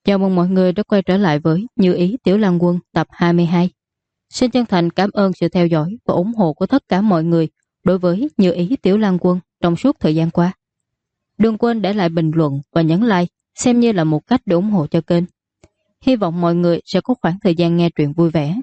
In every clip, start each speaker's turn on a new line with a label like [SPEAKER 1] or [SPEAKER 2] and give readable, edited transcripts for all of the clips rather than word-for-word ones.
[SPEAKER 1] Chào mừng mọi người đã quay trở lại với Như Ý Tiểu Lang Quân tập 22. Xin chân thành cảm ơn sự theo dõi và ủng hộ của tất cả mọi người đối với Như Ý Tiểu Lang Quân trong suốt thời gian qua. Đừng quên để lại bình luận và nhấn like xem như là một cách để ủng hộ cho kênh. Hy vọng mọi người sẽ có khoảng thời gian nghe truyện vui vẻ.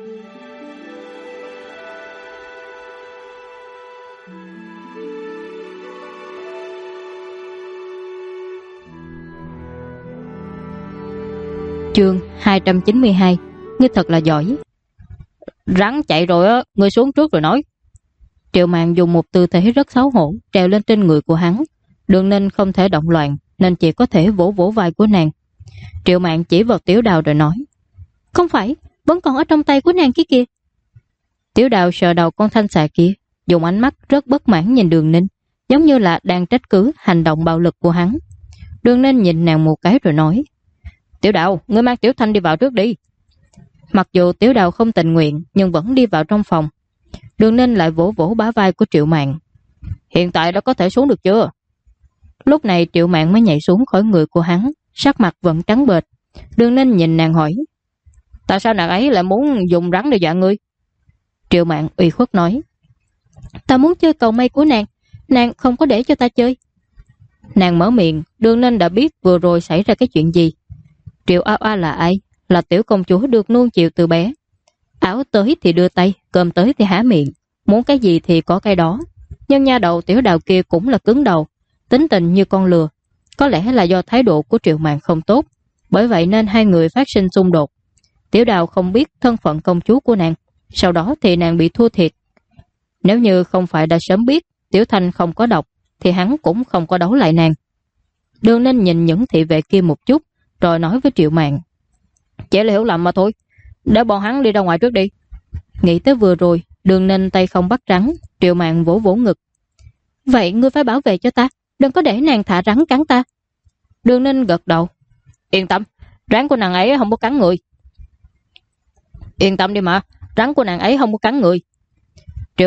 [SPEAKER 1] Chương 292. Ngươi thật là giỏi. Rắn chạy rồi á, ngươi xuống trước rồi nói. Triệu Mạn dùng một tư thế rất xấu hổ trèo lên trên người của hắn. Đường Ninh không thể động loạn nên chỉ có thể vỗ vỗ vai của nàng. Triệu Mạn chỉ vào Tiểu Đào rồi nói: Không phải, vẫn còn ở trong tay của nàng kia kìa. Tiểu Đào sờ đầu con thanh xà kia, dùng ánh mắt rất bất mãn nhìn Đường Ninh, giống như là đang trách cứ hành động bạo lực của hắn. Đường Ninh nhìn nàng một cái rồi nói: Tiểu Đào, ngươi mang Tiểu Thanh đi vào trước đi. Mặc dù Tiểu Đào không tình nguyện nhưng vẫn đi vào trong phòng. Đường Ninh lại vỗ vỗ bả vai của Triệu Mạn. Hiện tại đã có thể xuống được chưa? Lúc này Triệu Mạn mới nhảy xuống khỏi người của hắn, sắc mặt vẫn trắng bệch. Đường Ninh nhìn nàng hỏi: Tại sao nàng ấy lại muốn dùng rắn để dọa ngươi? Triệu Mạn ủy khuất nói: Ta muốn chơi cầu mây của nàng, nàng không có để cho ta chơi. Nàng mở miệng, Đường Ninh đã biết vừa rồi xảy ra cái chuyện gì. Triệu Ao A là ai? Là tiểu công chúa được nuông chiều từ bé. Áo tới thì đưa tay, cơm tới thì há miệng, muốn cái gì thì có cái đó. Nhưng nha đầu Tiểu Đào kia cũng là cứng đầu, tính tình như con lừa. Có lẽ là do thái độ của Triệu Mạn không tốt, bởi vậy nên hai người phát sinh xung đột. Tiểu Đào không biết thân phận công chúa của nàng, sau đó thì nàng bị thua thiệt. Nếu như không phải đã sớm biết Tiểu Thanh không có độc thì hắn cũng không có đấu lại nàng. Đường Ninh nhìn những thị vệ kia một chút rồi nói với Triệu Mạn: Chỉ là hiểu lầm mà thôi, để bọn hắn đi ra ngoài trước đi. Nghĩ tới vừa rồi Đường Ninh tay không bắt rắn. Triệu Mạn vỗ vỗ ngực: Vậy ngươi phải bảo vệ cho ta, đừng có để nàng thả rắn cắn ta. Đường Ninh gật đầu: Yên tâm, rắn của nàng ấy không có cắn người. Yên tâm đi mà, rắn của nàng ấy không có cắn người. Triệu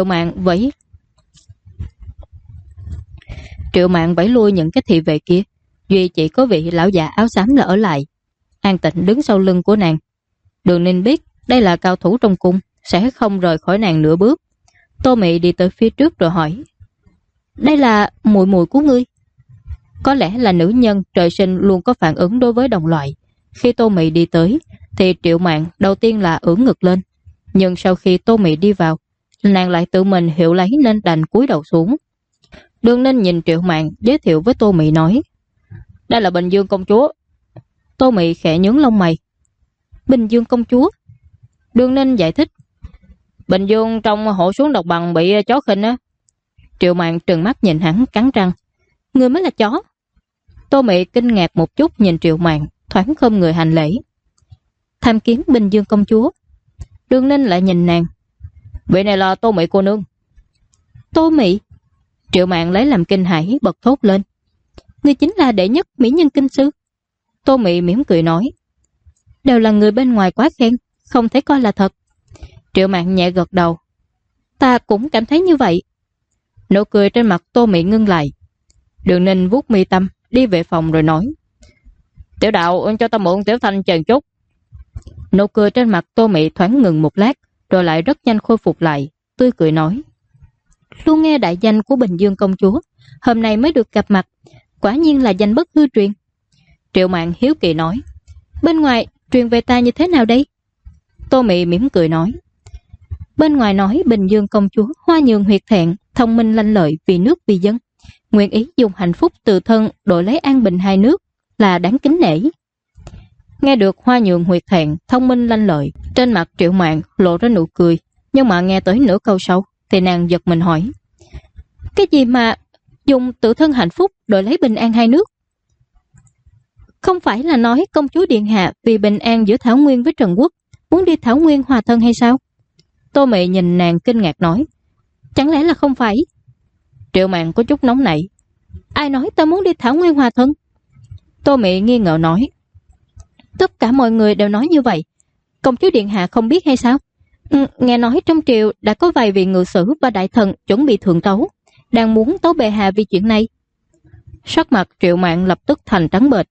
[SPEAKER 1] Mạn vẫy lui những cái thị vệ kia, duy chỉ có vị lão già áo xám là ở lại. An Tịnh đứng sau lưng của nàng. Đường Ninh biết đây là cao thủ trong cung, sẽ không rời khỏi nàng nửa bước. Tô Mị đi tới phía trước rồi hỏi: Đây là muội muội của ngươi? Có lẽ là nữ nhân trời sinh luôn có phản ứng đối với đồng loại. Khi Tô Mị đi tới thì Triệu Mạn đầu tiên là ưỡn ngực lên, nhưng sau khi Tô Mị đi vào, nàng lại tự mình hiểu lấy nên đành cúi đầu xuống. Đường Ninh nhìn Triệu Mạn giới thiệu với Tô Mị nói: Đây là Bình Dương công chúa. Tô Mị khẽ nhướng lông mày: Bình Dương công chúa? Đường Ninh giải thích: Bình Dương trong hộ xuống độc bằng bị chó khinh á. Triệu Mạn trừng mắt nhìn hắn cắn răng: Ngươi mới là chó. Tô Mị kinh ngạc một chút nhìn Triệu Mạn, thoáng khom người hành lễ: Tham kiến Bình Dương công chúa. Đường Ninh lại nhìn nàng: Vị này là Tô Mị cô nương. Tô Mị? Triệu Mạn lấy làm kinh hãi bật thốt lên: Ngươi chính là đệ nhất mỹ nhân kinh sư. Tô Mị mỉm cười nói: Đều là người bên ngoài quá khen, không thể coi là thật. Triệu Mạn nhẹ gật đầu: Ta cũng cảm thấy như vậy. Nụ cười trên mặt Tô Mị ngưng lại. Đường Ninh vuốt mi tâm đi về phòng rồi nói: Tiểu Đạo, cho ta mượn Tiểu Thanh chờ chút. Nụ cười trên mặt Tô Mị thoáng ngừng một lát rồi lại rất nhanh khôi phục lại, tươi cười nói: Luôn nghe đại danh của Bình Dương công chúa, hôm nay mới được gặp mặt, quả nhiên là danh bất hư truyền. Triệu Mạn hiếu kỳ nói: Bên ngoài truyền về ta như thế nào đây? Tô Mị mỉm cười nói: Bên ngoài nói Bình Dương công chúa hoa nhường huyệt thẹn, thông minh lanh lợi, vì nước vì dân, nguyện ý dùng hạnh phúc từ thân đổi lấy an bình hai nước, là đáng kính nể. Nghe được hoa nhường huyệt thẹn, thông minh lanh lợi, trên mặt Triệu Mạn lộ ra nụ cười, nhưng mà nghe tới nửa câu sau thì nàng giật mình hỏi: Cái gì mà dùng tự thân hạnh phúc đổi lấy bình an hai nước? Không phải là nói công chúa điện hạ vì bình an giữa Thảo Nguyên với Trần Quốc muốn đi Thảo Nguyên hòa thân hay sao? Tô Mị nhìn nàng kinh ngạc nói: Chẳng lẽ là không phải? Triệu Mạn có chút nóng nảy: Ai nói ta muốn đi Thảo Nguyên hòa thân? Tô Mị nghi ngờ nói: Tất cả mọi người đều nói như vậy, công chúa điện hạ không biết hay sao? Nghe nói trong triều đã có vài vị ngự sử và đại thần chuẩn bị thượng tấu, đang muốn tấu bệ hạ vì chuyện này. Sắc mặt Triệu Mạn lập tức thành trắng bệch.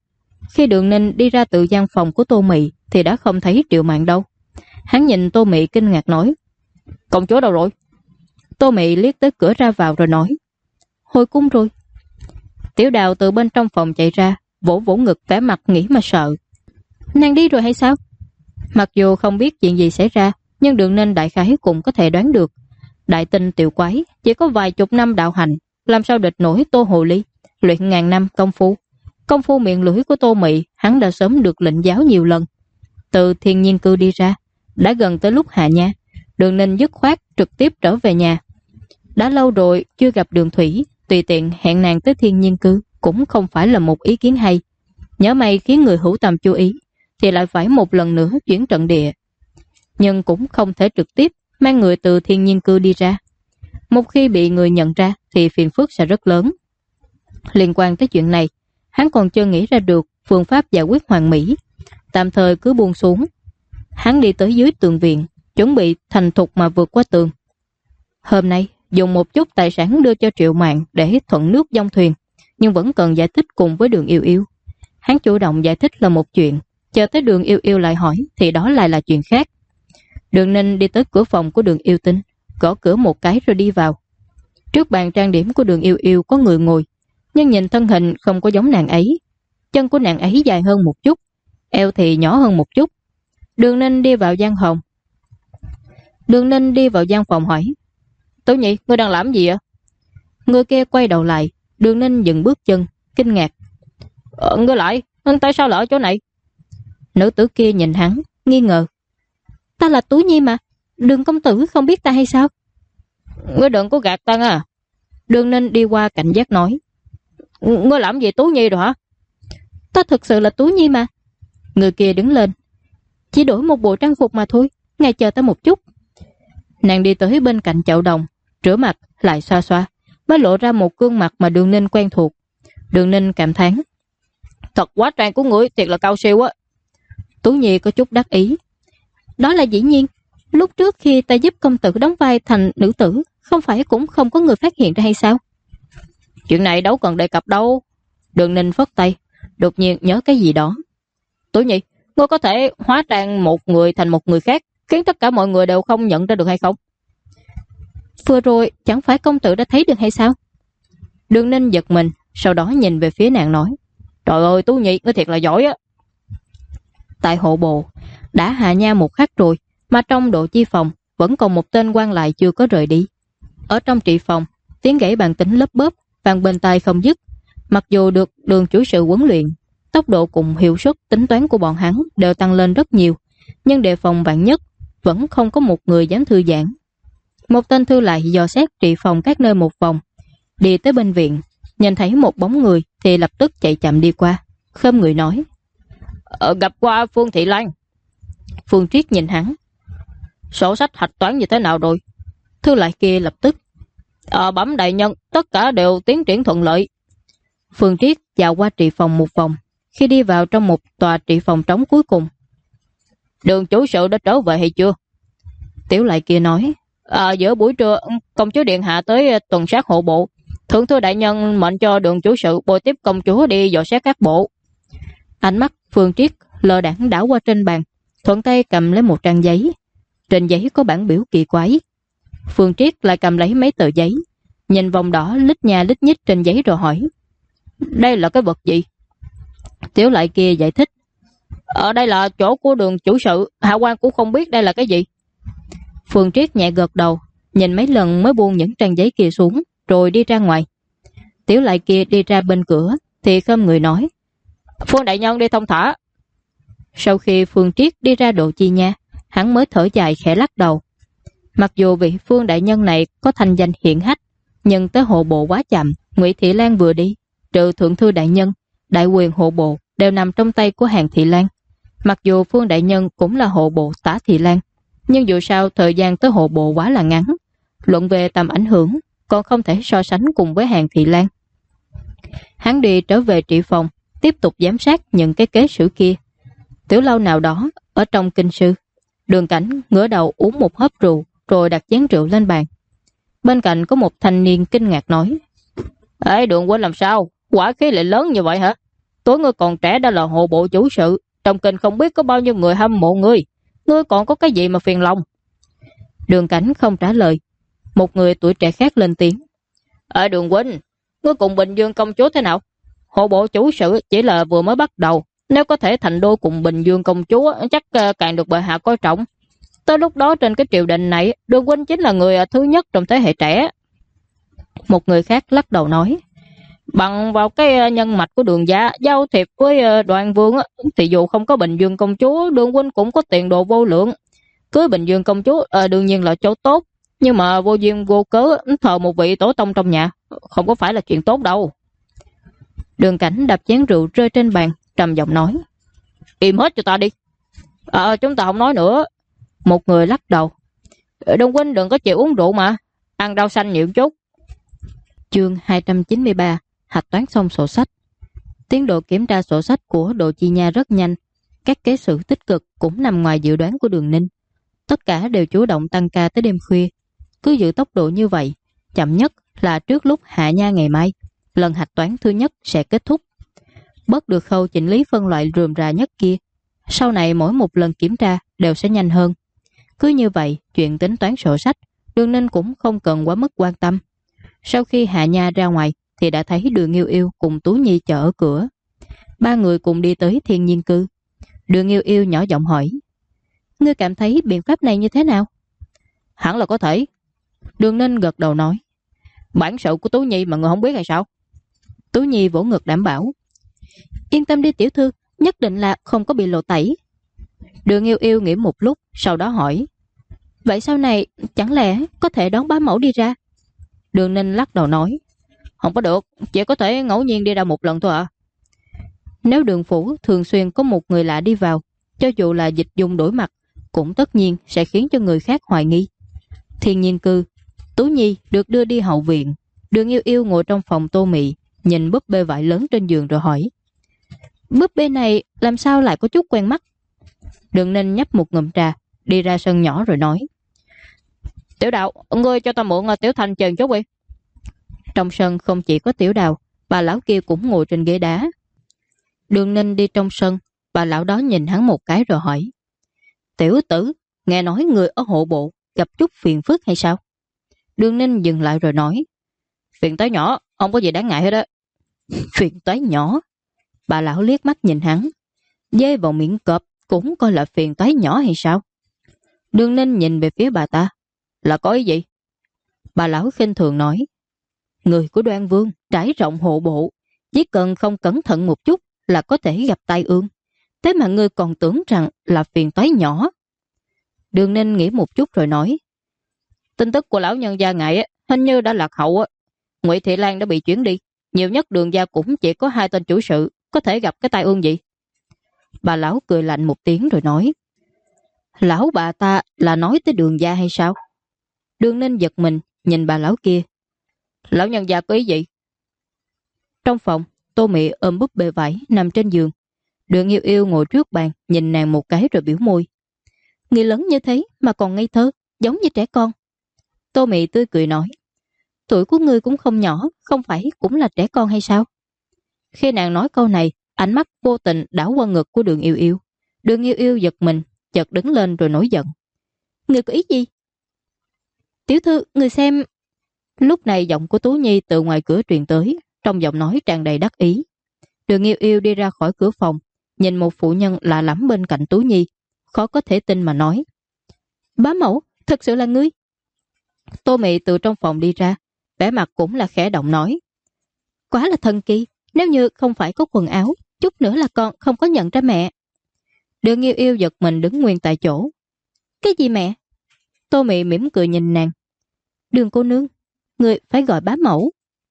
[SPEAKER 1] Khi Đường Ninh đi ra từ gian phòng của Tô Mị thì đã không thấy Triệu Mạn đâu. Hắn nhìn Tô Mị kinh ngạc nói: "Công chúa đâu rồi?" Tô Mị liếc tới cửa ra vào rồi nói: "Hồi cung rồi." Tiểu Đào từ bên trong phòng chạy ra, vỗ vỗ ngực vẻ mặt nghĩ mà sợ: "Nàng đi rồi hay sao?" Mặc dù không biết chuyện gì xảy ra, nhưng Đường Ninh đại khái cũng có thể đoán được. Đại tinh tiểu quái chỉ có vài chục năm đạo hành, làm sao địch nổi Tô Hồ Ly luyện ngàn năm công phu. Công phu miệng lưỡi của Tô Mị hắn đã sớm được lệnh giáo nhiều lần. Từ Thiên Nhiên Cư đi ra, đã gần tới lúc hạ nha, Đường Ninh dứt khoát trực tiếp trở về nhà. Đã lâu rồi chưa gặp Đường Thủy, tùy tiện hẹn nàng tới Thiên Nhiên Cư cũng không phải là một ý kiến hay. Nhớ may khiến người hữu tâm chú ý thì lại phải một lần nữa chuyển trận địa. Nhưng cũng không thể trực tiếp mang người từ Thiên Nhiên Cư đi ra. Một khi bị người nhận ra thì phiền phức sẽ rất lớn. Liên quan tới chuyện này, hắn còn chưa nghĩ ra được phương pháp giải quyết hoàn mỹ, tạm thời cứ buông xuống. Hắn đi tới dưới tường viện, chuẩn bị thành thục mà vượt qua tường. Hôm nay dùng một chút tài sản đưa cho Triệu Mạn để thuận nước dông thuyền, nhưng vẫn cần giải thích cùng với Đường Yêu Yêu. Hắn chủ động giải thích là một chuyện, chờ tới Đường Yêu Yêu lại hỏi thì đó lại là chuyện khác. Đường Ninh đi tới cửa phòng của Đường Yêu Tinh, gõ cửa một cái rồi đi vào. Trước bàn trang điểm của Đường Yêu Yêu có người ngồi, nhưng nhìn thân hình không có giống nàng ấy. Chân của nàng ấy dài hơn một chút, eo thì nhỏ hơn một chút. Đường Ninh đi vào gian phòng hỏi: "Tố Nhị, ngươi đang làm gì ạ?" Người kia quay đầu lại, Đường Ninh dừng bước chân, kinh ngạc: "Ngươi lại, tại sao lại ở chỗ này?" Nữ tử kia nhìn hắn, nghi ngờ: "Ta là Tú Nhi mà, Đường công tử không biết ta hay sao?" "Ngươi đừng có gạt ta à." Đường Ninh đi qua cảnh giác nói: "Ngươi làm gì Tú Nhi rồi hả?" "Ta thực sự là Tú Nhi mà." Người kia đứng lên: "Chỉ đổi một bộ trang phục mà thôi, ngài chờ ta một chút." Nàng đi tới bên cạnh chậu đồng, rửa mặt lại xoa xoa, mới lộ ra một gương mặt mà Đường Ninh quen thuộc. Đường Ninh cảm thán: "Thật quá trang của ngươi, thiệt là cao siêu á." Tú Nhi có chút đắc ý: "Đó là dĩ nhiên, lúc trước khi ta giúp công tử đóng vai thành nữ tử, không phải cũng không có người phát hiện ra hay sao?" "Chuyện này đâu cần đề cập đâu." Đường Ninh phất tay, đột nhiên nhớ cái gì đó: "Tú Nhi, ngươi có thể hóa trang một người thành một người khác, khiến tất cả mọi người đều không nhận ra được hay không?" "Vừa rồi chẳng phải công tử đã thấy được hay sao?" Đường Ninh giật mình, sau đó nhìn về phía nàng nói: "Trời ơi Tú Nhi, ngươi thiệt là giỏi á." Tại hộ bộ đã hạ nha một khắc rồi, mà trong độ chi phòng vẫn còn một tên quan lại chưa có rời đi. Ở trong trị phòng, tiếng gãy bàn tính lấp bóp vang bên tai không dứt. Mặc dù được Đường chủ sự huấn luyện, tốc độ cùng hiệu suất tính toán của bọn hắn đều tăng lên rất nhiều, nhưng đề phòng vạn nhất vẫn không có một người dám thư giãn. Một tên thư lại dò xét trị phòng các nơi một vòng, đi tới bên viện, nhìn thấy một bóng người thì lập tức chạy chậm đi qua, khom người nói: Gặp qua Phương Thị Lan." Phương Triết nhìn hắn: "Sổ sách hạch toán như thế nào rồi?" Thư lại kia lập tức: Bẩm đại nhân, tất cả đều tiến triển thuận lợi." Phương Triết dạo qua trị phòng một vòng, khi đi vào trong một tòa trị phòng trống cuối cùng: "Đường chủ sự đã trở về hay chưa?" Tiểu lại kia nói: Giữa buổi trưa công chúa điện hạ tới tuần sát hộ bộ, thượng thư đại nhân mệnh cho đường chủ sự bồi tiếp công chúa đi dò xét các bộ." Ánh mắt Phương Triết lờ đãng đảo qua trên bàn, thuận tay cầm lấy một trang giấy. Trên giấy có bản biểu kỳ quái. Phương Triết lại cầm lấy mấy tờ giấy, nhìn vòng đỏ lít nha lít nhít trên giấy rồi hỏi: "Đây là cái vật gì?" Tiểu lại kia giải thích: "Ở đây là chỗ của đường chủ sự, hạ quan cũng không biết đây là cái gì." Phương Triết nhẹ gật đầu, nhìn mấy lần mới buông những trang giấy kia xuống, rồi đi ra ngoài. Tiểu lại kia đi ra bên cửa thì khom người nói: "Phương đại nhân đi thông thả." Sau khi Phương Triết đi ra độ chi nha, hắn mới thở dài khẽ lắc đầu. Mặc dù vị Phương đại nhân này có thanh danh hiển hách, nhưng tới hộ bộ quá chậm. Ngụy Thị Lan vừa đi, trừ thượng thư đại nhân, đại quyền hộ bộ đều nằm trong tay của Hàn Thị Lan. Mặc dù Phương đại nhân cũng là hộ bộ Tả Thị Lan, nhưng dù sao thời gian tới hộ bộ quá là ngắn, luận về tầm ảnh hưởng còn không thể so sánh cùng với Hàn Thị Lan. Hắn đi trở về trị phòng, tiếp tục giám sát những cái kế sử kia. Tiểu lâu nào đó ở trong kinh sư, Đường Cảnh ngửa đầu uống một hớp rượu rồi đặt chén rượu lên bàn. Bên cạnh có một thanh niên kinh ngạc nói: "Ê, Đường huynh làm sao? Hỏa khí lại lớn như vậy hả?" Tuổi ngươi còn trẻ đã là hộ bộ chủ sự, trong kinh không biết có bao nhiêu người hâm mộ ngươi. Ngươi còn có cái gì mà phiền lòng? Đường Cảnh không trả lời. Một người tuổi trẻ khác lên tiếng. Ở Đường huynh, ngươi cùng Bình Dương công chúa thế nào? Hộ bộ chủ sự chỉ là vừa mới bắt đầu. Nếu có thể thành đôi cùng Bình Dương công chúa, chắc càng được bệ hạ coi trọng. Tới lúc đó trên cái triều đình này, Đường huynh chính là người thứ nhất trong thế hệ trẻ. Một người khác lắc đầu nói. Bằng vào cái nhân mạch của Đường gia giao thiệp với Đoàn Vương thì dù không có Bình Dương công chúa, Đường huynh cũng có tiền đồ vô lượng. Cưới Bình Dương công chúa đương nhiên là chỗ tốt, nhưng mà vô duyên vô cớ thờ một vị tổ tông trong nhà không có phải là chuyện tốt đâu. Đường Cảnh đập chén rượu rơi trên bàn, trầm giọng nói. Im hết cho ta đi. Chúng ta không nói nữa. Một người lắc đầu. Đường huynh đừng có chịu uống rượu mà, ăn rau xanh nhiều chút. Chương 293. Hạch toán xong sổ sách. Tiến độ kiểm tra sổ sách của Độ Chi Nha rất nhanh. Các kế sự tích cực cũng nằm ngoài dự đoán của Đường Ninh. Tất cả đều chủ động tăng ca tới đêm khuya. Cứ giữ tốc độ như vậy, chậm nhất là trước lúc hạ nha ngày mai, lần hạch toán thứ nhất sẽ kết thúc. Bớt được khâu chỉnh lý phân loại rườm rà nhất kia. Sau này mỗi một lần kiểm tra đều sẽ nhanh hơn. Cứ như vậy, chuyện tính toán sổ sách, Đường Ninh cũng không cần quá mức quan tâm. Sau khi hạ nha ra ngoài thì đã thấy Đường Yêu Yêu cùng Tú Nhi chờ ở cửa. Ba người cùng đi tới Thiên Nhiên Cư. Đường Yêu Yêu nhỏ giọng hỏi. Ngươi cảm thấy biện pháp này như thế nào? Hẳn là có thể. Đường Ninh gật đầu nói. Bản sự của Tú Nhi mà người không biết hay sao? Tú Nhi vỗ ngực đảm bảo. Yên tâm đi tiểu thư, nhất định là không có bị lộ tẩy. Đường Yêu Yêu nghĩ một lúc, sau đó hỏi. Vậy sau này chẳng lẽ có thể đón bá mẫu đi ra? Đường Ninh lắc đầu nói. Không có được, chỉ có thể ngẫu nhiên đi ra một lần thôi ạ. Nếu Đường phủ thường xuyên có một người lạ đi vào, cho dù là dịch dung đổi mặt, cũng tất nhiên sẽ khiến cho người khác hoài nghi. Thiên Nhiên Cư. Tú Nhi được đưa đi hậu viện. Đường Yêu Yêu ngồi trong phòng Tô Mị, nhìn búp bê vải lớn trên giường rồi hỏi. Búp bê này làm sao lại có chút quen mắt? Đường Ninh nhấp một ngụm trà, đi ra sân nhỏ rồi nói. Tiểu Đạo, ngươi cho ta mượn Tiểu Thanh chừng chút đi. Trong sân không chỉ có Tiểu Đào, bà lão kia cũng ngồi trên ghế đá. Đường Ninh đi trong sân, bà lão đó nhìn hắn một cái rồi hỏi. Tiểu tử, nghe nói người ở hộ bộ gặp chút phiền phức hay sao? Đường Ninh dừng lại rồi nói. Phiền toái nhỏ, không có gì đáng ngại hết á. Phiền toái nhỏ? Bà lão liếc mắt nhìn hắn. Dê vào miệng cọp cũng coi là phiền toái nhỏ hay sao? Đường Ninh nhìn về phía bà ta. Là có ý gì? Bà lão khinh thường nói. Người của Đoan Vương trải rộng hộ bộ, chỉ cần không cẩn thận một chút là có thể gặp tai ương. Thế mà ngươi còn tưởng rằng là phiền toái nhỏ. Đường Ninh nghĩ một chút rồi nói. Tin tức của lão nhân gia ngài hình như đã lạc hậu. Ngụy Thị Lan đã bị chuyển đi. Nhiều nhất Đường gia cũng chỉ có 2 tên chủ sự, có thể gặp cái tai ương gì? Bà lão cười lạnh một tiếng rồi nói. Lão bà ta là nói tới Đường gia hay sao? Đường Ninh giật mình nhìn bà lão kia. Lão nhân gia có ý gì? Trong phòng, Tô Mị ôm búp bê vải nằm trên giường. Đường Yêu Yêu ngồi trước bàn, nhìn nàng một cái rồi biểu môi. Người lớn như thế mà còn ngây thơ, giống như trẻ con. Tô Mị tươi cười nói. Tuổi của ngươi cũng không nhỏ, không phải cũng là trẻ con hay sao? Khi nàng nói câu này, ánh mắt vô tình đảo qua ngực của Đường Yêu Yêu. Đường Yêu Yêu giật mình, chợt đứng lên rồi nổi giận. Ngươi có ý gì? Tiểu thư, người xem. Lúc này giọng của Tú Nhi từ ngoài cửa truyền tới, trong giọng nói tràn đầy đắc ý. Đường Yêu Yêu đi ra khỏi cửa phòng, nhìn một phụ nhân lạ lẫm bên cạnh Tú Nhi, khó có thể tin mà nói. Bá mẫu, thật sự là ngươi? Tô Mị từ trong phòng đi ra, vẻ mặt cũng là khẽ động nói. Quá là thần kỳ, nếu như không phải có quần áo, chút nữa là con không có nhận ra mẹ. Đường Yêu Yêu giật mình đứng nguyên tại chỗ. Cái gì mẹ? Tô Mị mỉm cười nhìn nàng. Đường cô nương, người phải gọi bá mẫu.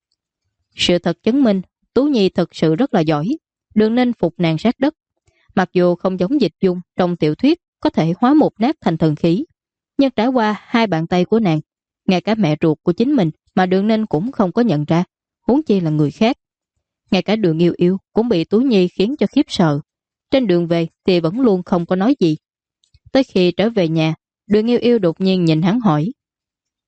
[SPEAKER 1] Sự thật chứng minh, Tú Nhi thật sự rất là giỏi. Đường Ninh phục nàng sát đất. Mặc dù không giống Dịch Dung trong tiểu thuyết có thể hóa một nát thành thần khí, nhưng trải qua 2 bàn tay của nàng, ngay cả mẹ ruột của chính mình mà Đường Ninh cũng không có nhận ra, huống chi là người khác. Ngay cả Đường Yêu Yêu cũng bị Tú Nhi khiến cho khiếp sợ. Trên đường về thì vẫn luôn không có nói gì. Tới khi trở về nhà, Đường Yêu Yêu đột nhiên nhìn hắn hỏi.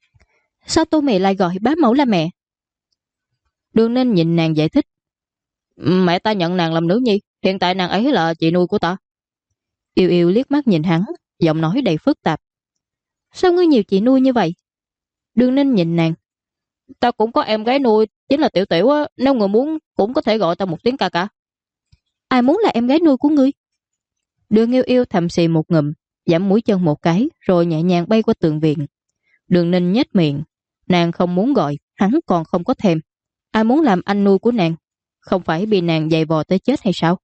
[SPEAKER 1] Sao Tô Mị lại gọi bá mẫu là mẹ? Đường Ninh nhìn nàng giải thích. Mẹ ta nhận nàng làm nữ nhi, hiện tại nàng ấy là chị nuôi của ta. Yêu Yêu liếc mắt nhìn hắn, giọng nói đầy phức tạp. Sao ngươi nhiều chị nuôi như vậy? Đường Ninh nhìn nàng. Ta cũng có em gái nuôi, chính là Tiểu Tiểu á, nếu người muốn cũng có thể gọi ta một tiếng ca ca. Ai muốn là em gái nuôi của ngươi? Đường Yêu Yêu thầm xì một ngụm, giẫm mũi chân một cái, rồi nhẹ nhàng bay qua tường viện. Đường Ninh nhếch miệng, nàng không muốn gọi, hắn còn không có thèm. Ai muốn làm anh nuôi của nàng? Không phải bị nàng giày vò tới chết hay sao?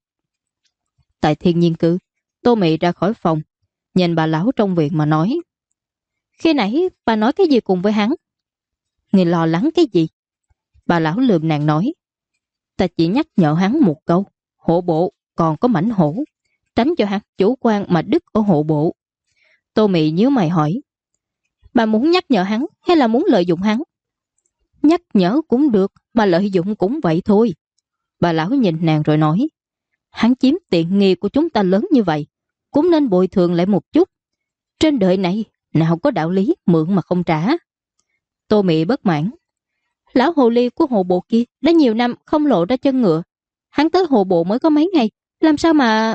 [SPEAKER 1] Tại Thiên Nhiên Cư, Tô Mị ra khỏi phòng, nhìn bà lão trong viện mà nói. Khi nãy bà nói cái gì cùng với hắn? Ngươi lo lắng cái gì? Bà lão lườm nàng nói. Ta chỉ nhắc nhở hắn một câu, hộ bộ còn có mảnh hổ, tránh cho hắn chủ quan mà đứt ở hộ bộ. Tô Mị nhíu mày hỏi. Bà muốn nhắc nhở hắn hay là muốn lợi dụng hắn? Nhắc nhở cũng được, mà lợi dụng cũng vậy thôi. Bà lão nhìn nàng rồi nói. Hắn chiếm tiện nghi của chúng ta lớn như vậy, cũng nên bồi thường lại một chút. Trên đời này, nào có đạo lý mượn mà không trả. Tô Mị bất mãn. Lão hồ ly của hộ bộ kia đã nhiều năm không lộ ra chân ngựa. Hắn tới hộ bộ mới có mấy ngày, làm sao mà...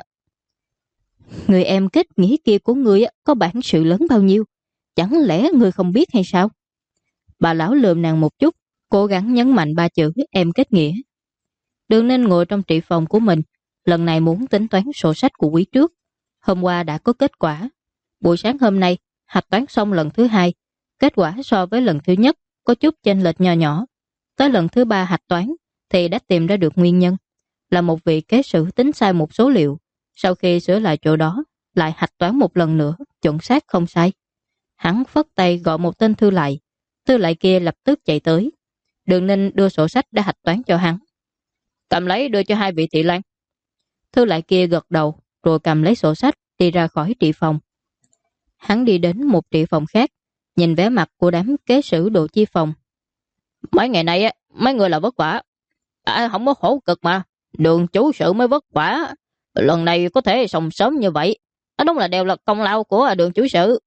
[SPEAKER 1] Người em kết nghĩa kia của người có bản sự lớn bao nhiêu, chẳng lẽ người không biết hay sao? Bà lão lườm nàng một chút, cố gắng nhấn mạnh ba chữ em kết nghĩa. Đường Ninh ngồi trong trị phòng của mình, lần này muốn tính toán sổ sách của quý trước. Hôm qua đã có kết quả. Buổi sáng hôm nay, hạch toán xong lần thứ hai. Kết quả so với lần thứ nhất có chút chênh lệch nho nhỏ. Tới lần thứ ba hạch toán thì đã tìm ra được nguyên nhân. Là một vị kế sử tính sai một số liệu. Sau khi sửa lại chỗ đó, lại hạch toán một lần nữa, chuẩn xác không sai. Hắn phất tay gọi một tên thư lại. Thư lại kia lập tức chạy tới. Đường Ninh đưa sổ sách đã hạch toán cho hắn. Cầm lấy đưa cho hai vị thị lang. Thư lại kia gật đầu, rồi cầm lấy sổ sách đi ra khỏi trị phòng. Hắn đi đến một trị phòng khác, nhìn vẻ mặt của đám kế sử đồ chi phòng. Mấy ngày nay mấy người là vất vả. Không có khổ cực mà. Đường chủ sự mới vất vả. Lần này có thể xong sớm như vậy, đúng là đều là công lao của đường chủ sự.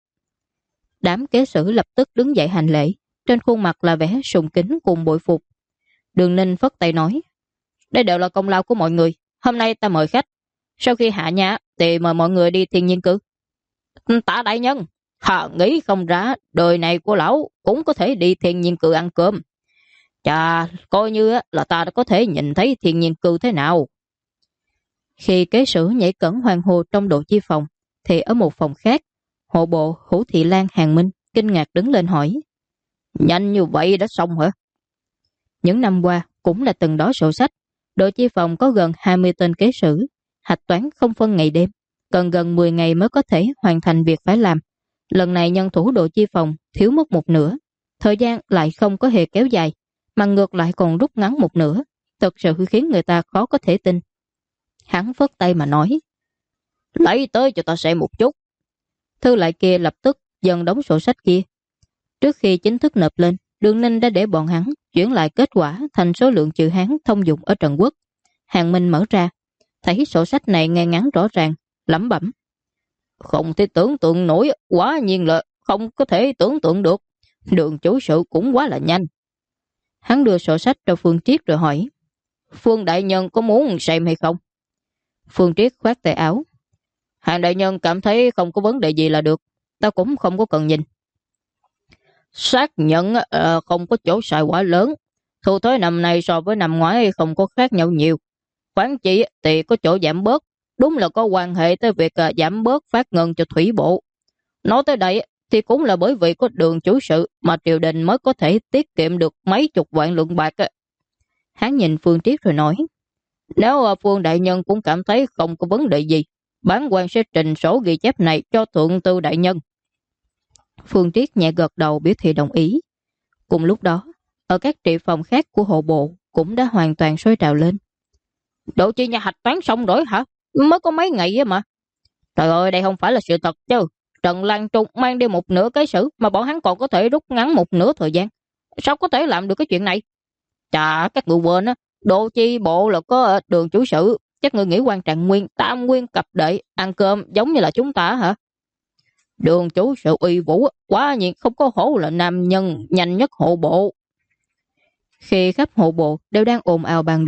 [SPEAKER 1] Đám kế sử lập tức đứng dậy hành lễ, trên khuôn mặt là vẻ sùng kính cùng bội phục. Đường Ninh phất tay nói. Đây đều là công lao của mọi người. Hôm nay ta mời khách. Sau khi hạ nhà thì mời mọi người đi Thiên Nhiên Cư. Tạ đại nhân, nghĩ không ra đời này của lão cũng có thể đi Thiên Nhiên Cư ăn cơm. Chà, coi như là ta đã có thể nhìn thấy Thiên Nhiên Cư thế nào. Khi kế sử nhảy cẫng hoàng hồ trong độ chi phòng, thì ở một phòng khác, hộ bộ Hữu Thị Lan Hàng Minh kinh ngạc đứng lên hỏi. Nhanh như vậy đã xong hả? Những năm qua cũng là từng đó sổ sách. Đội chi phòng có gần 20 tên kế sử, hạch toán không phân ngày đêm, cần gần 10 ngày mới có thể hoàn thành việc phải làm. Lần này nhân thủ đội chi phòng thiếu mất một nửa, thời gian lại không có hề kéo dài, mà ngược lại còn rút ngắn một nửa, thật sự khiến người ta khó có thể tin. Hắn phất tay mà nói. Lấy tới cho ta xem một chút. Thư lại kia lập tức dần đóng sổ sách kia. Trước khi chính thức nộp lên, Đường Ninh đã để bọn hắn chuyển lại kết quả thành số lượng chữ Hán thông dụng ở Trần Quốc. Hàng Minh mở ra, thấy sổ sách này ngay ngắn rõ ràng, lẩm bẩm. Không thể tưởng tượng nổi, quá nhiên là không có thể tưởng tượng được. Đường chủ sự cũng quá là nhanh. Hắn đưa sổ sách cho Phương Triết rồi hỏi. Phương đại nhân có muốn xem hay không? Phương Triết khoát tay áo. Hàng đại nhân cảm thấy không có vấn đề gì là được, ta cũng không có cần nhìn. Xác nhận không có chỗ sai quá lớn. Thu thuế năm nay so với năm ngoái không có khác nhau nhiều. Khoản chi thì có chỗ giảm bớt, đúng là có quan hệ tới việc giảm bớt phát ngân cho thủy bộ. Nói tới đây thì cũng là bởi vì có đường chủ sự mà triều đình mới có thể tiết kiệm được mấy chục vạn lượng bạc. Hắn nhìn Phương Triết rồi nói. Nếu Phương đại nhân cũng cảm thấy không có vấn đề gì, bản quan sẽ trình sổ ghi chép này cho thượng tư đại nhân. Phương Triết nhẹ gật đầu biểu thị đồng ý. Cùng lúc đó, ở các trị phòng khác của hộ bộ cũng đã hoàn toàn sôi trào lên. Độ chi nhà hạch toán xong rồi hả? Mới có mấy ngày mà. Trời ơi, đây không phải là sự thật chứ. Trần Lan Trung mang đi một nửa cái sử mà bọn hắn còn có thể rút ngắn một nửa thời gian. Sao có thể làm được cái chuyện này? Chà, các người quên á, độ chi bộ là có đường chủ sự. Chắc người nghĩ quan Trạng Nguyên, Tam Nguyên cập đệ ăn cơm giống như là chúng ta hả? Đường chủ sự uy vũ quá nhiên không có hổ là nam nhân nhanh nhất hộ bộ. Khi khắp hộ bộ đều đang ồn ào bàn luận,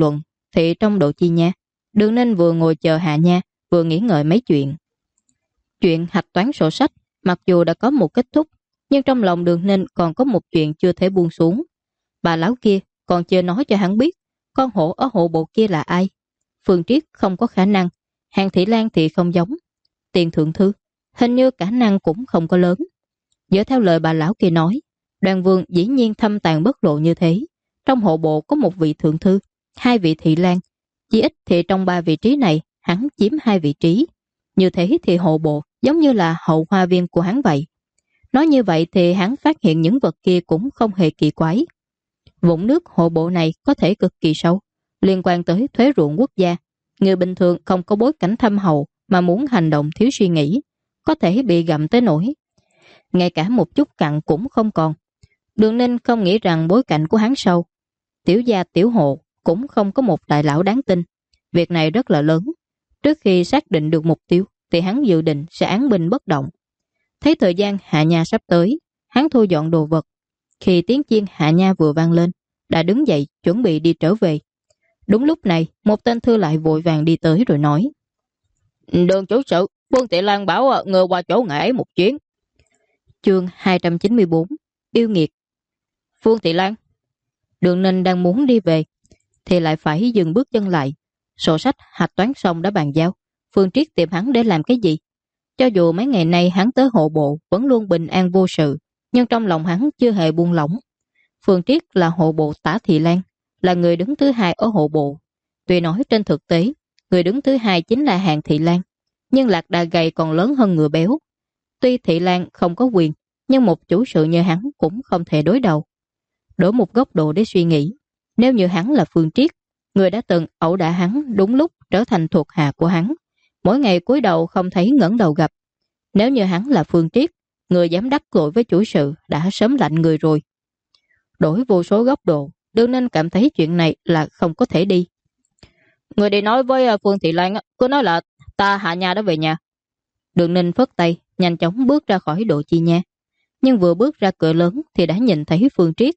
[SPEAKER 1] thì trong Độ Chi Nha, Đường Ninh vừa ngồi chờ Hạ Nha, vừa nghĩ ngợi mấy chuyện. Chuyện hạch toán sổ sách, mặc dù đã có một kết thúc, nhưng trong lòng Đường Ninh còn có một chuyện chưa thể buông xuống. Bà lão kia còn chưa nói cho hắn biết con hổ ở hộ bộ kia là ai. Phương Triết không có khả năng, Hàng Thị Lan thì không giống. Tiền thượng thư, hình như khả năng cũng không có lớn. Dựa theo lời bà lão kia nói, Đoàn Vương dĩ nhiên thâm tàn bất lộ như thế. Trong hộ bộ có một vị thượng thư, 2 vị thị lang, chỉ ít thì trong 3 vị trí này hắn chiếm 2 vị trí. Như thế thì hộ bộ giống như là hậu hoa viên của hắn vậy. Nói như vậy thì hắn phát hiện những vật kia cũng không hề kỳ quái. Vũng nước hộ bộ này có thể cực kỳ sâu, liên quan tới thuế ruộng quốc gia. Người bình thường không có bối cảnh thâm hậu mà muốn hành động thiếu suy nghĩ, có thể bị gặm tới nỗi ngay cả một chút cặn cũng không còn. Đường Ninh không nghĩ rằng bối cảnh của hắn sâu. Tiểu gia tiểu hộ cũng không có một đại lão đáng tin. Việc này rất là lớn. Trước khi xác định được mục tiêu thì hắn dự định sẽ án binh bất động. Thấy thời gian Hạ Nha sắp tới, hắn thu dọn đồ vật. Khi tiếng chiên Hạ Nha vừa vang lên, đã đứng dậy chuẩn bị đi trở về. Đúng lúc này, một tên thư lại vội vàng đi tới rồi nói: Đường chủ sự, Phương Thị Lan bảo ngựa qua chỗ ngài ấy một chuyến. Chương 294, Yêu nghiệt. Phương Thị Lan. Đường Ninh đang muốn đi về thì lại phải dừng bước chân lại. Sổ sách hạch toán xong đã bàn giao, Phương Triết tìm hắn để làm cái gì? Cho dù mấy ngày nay hắn tới hộ bộ vẫn luôn bình an vô sự, nhưng trong lòng hắn chưa hề buông lỏng. Phương Triết là hộ bộ tả Thị Lan, là người đứng thứ 2 ở hộ bộ. Tuy nói trên thực tế, người đứng thứ 2 chính là Hàng Thị Lan, nhưng lạc đà gầy còn lớn hơn ngựa béo. Tuy Thị Lan không có quyền, nhưng một chủ sự như hắn cũng không thể đối đầu. Đổi một góc độ để suy nghĩ, nếu như hắn là Phương Triết, người đã từng ẩu đả hắn đúng lúc trở thành thuộc hạ của hắn, mỗi ngày cúi đầu không thấy ngẩng đầu gặp. Nếu như hắn là Phương Triết, người dám đắc tội với chủ sự đã sớm lạnh người rồi. Đổi vô số góc độ, Đường Ninh cảm thấy chuyện này là không có thể đi. Người đi nói với Phương Thị Lan, cứ nói là ta Hạ Nha đã về nhà. Đường Ninh phất tay, nhanh chóng bước ra khỏi Độ Chi Nha. Nhưng vừa bước ra cửa lớn thì đã nhìn thấy Phương Triết,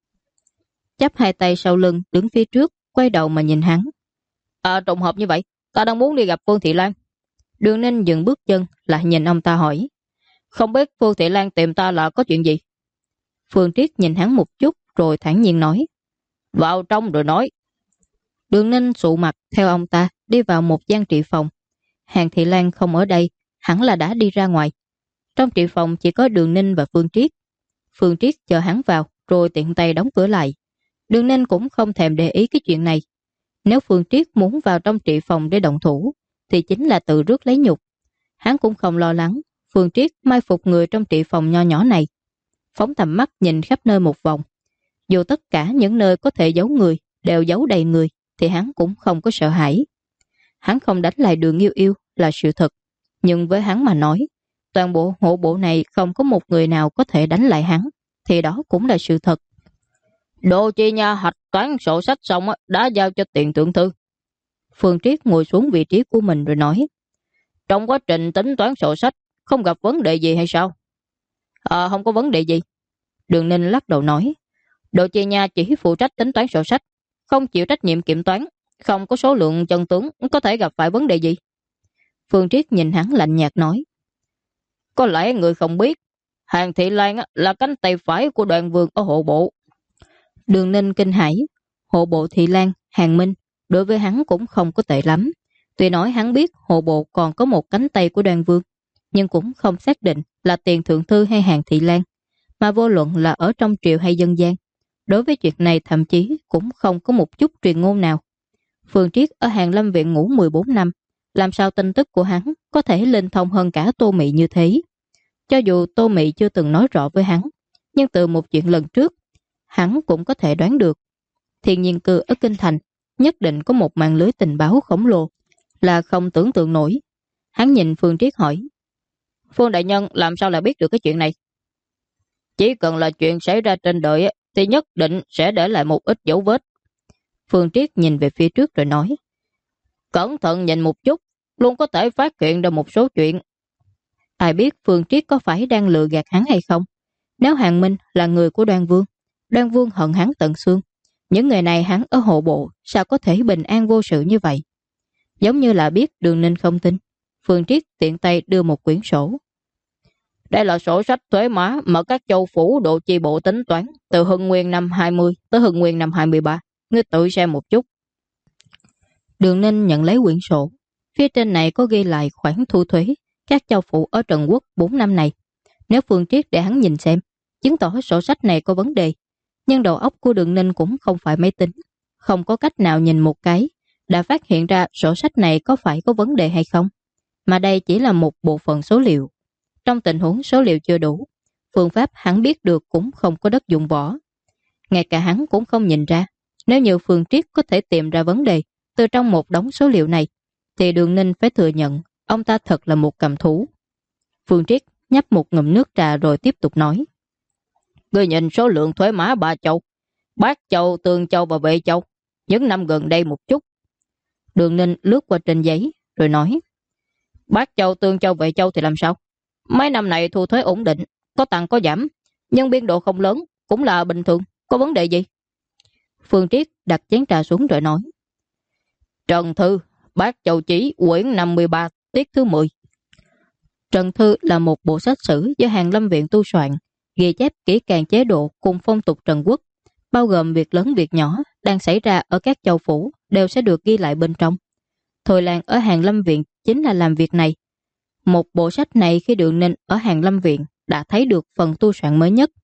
[SPEAKER 1] chắp 2 tay sau lưng đứng phía trước, quay đầu mà nhìn hắn. Trùng hợp như vậy, ta đang muốn đi gặp Phương Thị Lan. Đường Ninh dừng bước chân lại nhìn ông ta hỏi: Không biết Phương Thị Lan tìm ta là có chuyện gì? Phương Triết nhìn hắn một chút rồi thản nhiên nói: Vào trong rồi nói. Đường Ninh sụ mặt theo ông ta đi vào một gian trị phòng. Hàng Thị Lan không ở đây, hẳn là đã đi ra ngoài. Trong trị phòng chỉ có Đường Ninh và Phương Triết. Phương Triết chờ hắn vào rồi tiện tay đóng cửa lại. Đường Ninh cũng không thèm để ý cái chuyện này. Nếu Phương Triết muốn vào trong trị phòng để động thủ thì chính là tự rước lấy nhục. Hắn cũng không lo lắng Phương Triết mai phục người trong trị phòng nho nhỏ này. Phóng tầm mắt nhìn khắp nơi một vòng, dù tất cả những nơi có thể giấu người đều giấu đầy người thì hắn cũng không có sợ hãi. Hắn không đánh lại Đường Yêu Yêu là sự thật, nhưng với hắn mà nói, toàn bộ hộ bộ này không có một người nào có thể đánh lại hắn, thì đó cũng là sự thật. Độ Chi Nha hạch toán sổ sách xong đã giao cho Tiền thượng thư. Phương Triết ngồi xuống vị trí của mình rồi nói: Trong quá trình tính toán sổ sách không gặp vấn đề gì hay sao? Không có vấn đề gì. Đường Ninh lắc đầu nói: Độ Chi Nha chỉ phụ trách tính toán sổ sách, không chịu trách nhiệm kiểm toán, không có số lượng chân tướng, có thể gặp phải vấn đề gì? Phương Triết nhìn hắn lạnh nhạt nói: Có lẽ người không biết, Hàng Thị Lan là cánh tay phải của Đoàn Vương ở hộ bộ. Đường Ninh kinh hãi, hộ bộ Thị Lan, Hàng Minh đối với hắn cũng không có tệ lắm. Tuy nói hắn biết hộ bộ còn có một cánh tay của Đoàn Vương, nhưng cũng không xác định là Tiền thượng thư hay Hàng Thị Lan, mà vô luận là ở trong triều hay dân gian, đối với chuyện này thậm chí cũng không có một chút truyền ngôn nào. Phương Triết ở Hàn Lâm viện ngủ 14 năm, làm sao tin tức của hắn có thể linh thông hơn cả Tô Mị như thế? Cho dù Tô Mị chưa từng nói rõ với hắn, nhưng từ một chuyện lần trước, hắn cũng có thể đoán được. Thiên Nhiên Cư ở Kinh Thành nhất định có một mạng lưới tình báo khổng lồ, là không tưởng tượng nổi. Hắn nhìn Phương Triết hỏi: Phương đại nhân làm sao lại biết được cái chuyện này? Chỉ cần là chuyện xảy ra trên đời thì nhất định sẽ để lại một ít dấu vết. Phương Triết nhìn về phía trước rồi nói: Cẩn thận nhìn một chút, luôn có thể phát hiện ra một số chuyện. Ai biết Phương Triết có phải đang lừa gạt hắn hay không? Nếu Hàng Minh là người của Đoan Vương hận hắn tận xương, Những người này hắn ở hộ bộ sao có thể bình an vô sự như vậy? Giống như là biết Đường Ninh không tin. Phương Triết tiện tay đưa một quyển sổ. Đây là sổ sách thuế má mà các châu phủ độ chi bộ tính toán từ Hưng Nguyên năm 20 tới Hưng Nguyên năm 23. Ngươi tự xem một chút. Đường Ninh nhận lấy quyển sổ. Phía trên này có ghi lại khoản thu thuế các châu phủ ở Trần Quốc 4 năm này. Nếu Phương Triết để hắn nhìn xem, chứng tỏ sổ sách này có vấn đề. Nhưng đầu óc của Đường Ninh cũng không phải máy tính. Không có cách nào nhìn một cái đã phát hiện ra sổ sách này có phải có vấn đề hay không. Mà đây chỉ là một bộ phận số liệu. Trong tình huống số liệu chưa đủ, phương pháp hắn biết được cũng không có đất dụng võ. Ngay cả hắn cũng không nhìn ra. Nếu như Phương Triết có thể tìm ra vấn đề từ trong một đống số liệu này, thì Đường Ninh phải thừa nhận ông ta thật là một cầm thú. Phương Triết nhấp một ngụm nước trà rồi tiếp tục nói. Ngươi nhìn số lượng thuế má ba châu, Bát Châu, Tương Châu và Vệ Châu những năm gần đây một chút. Đường Ninh lướt qua trên giấy rồi nói. Bát Châu, Tương Châu, Vệ Châu thì làm sao? Mấy năm này thu thuế ổn định, có tăng có giảm, nhưng biên độ không lớn, cũng là bình thường, có vấn đề gì? Phương Triết đặt chén trà xuống rồi nói. Trần Thư, Bát Châu Chí, quyển 53, tiết thứ 10. Trần Thư là một bộ sách sử do Hàn Lâm Viện tu soạn, ghi chép kỹ càng chế độ cùng phong tục Trần Quốc, bao gồm việc lớn việc nhỏ đang xảy ra ở các châu phủ đều sẽ được ghi lại bên trong. Thôi Lan ở Hàn Lâm Viện chính là làm việc này. Một bộ sách này khi Đường Ninh ở Hàn Lâm Viện đã thấy được phần tu soạn mới nhất.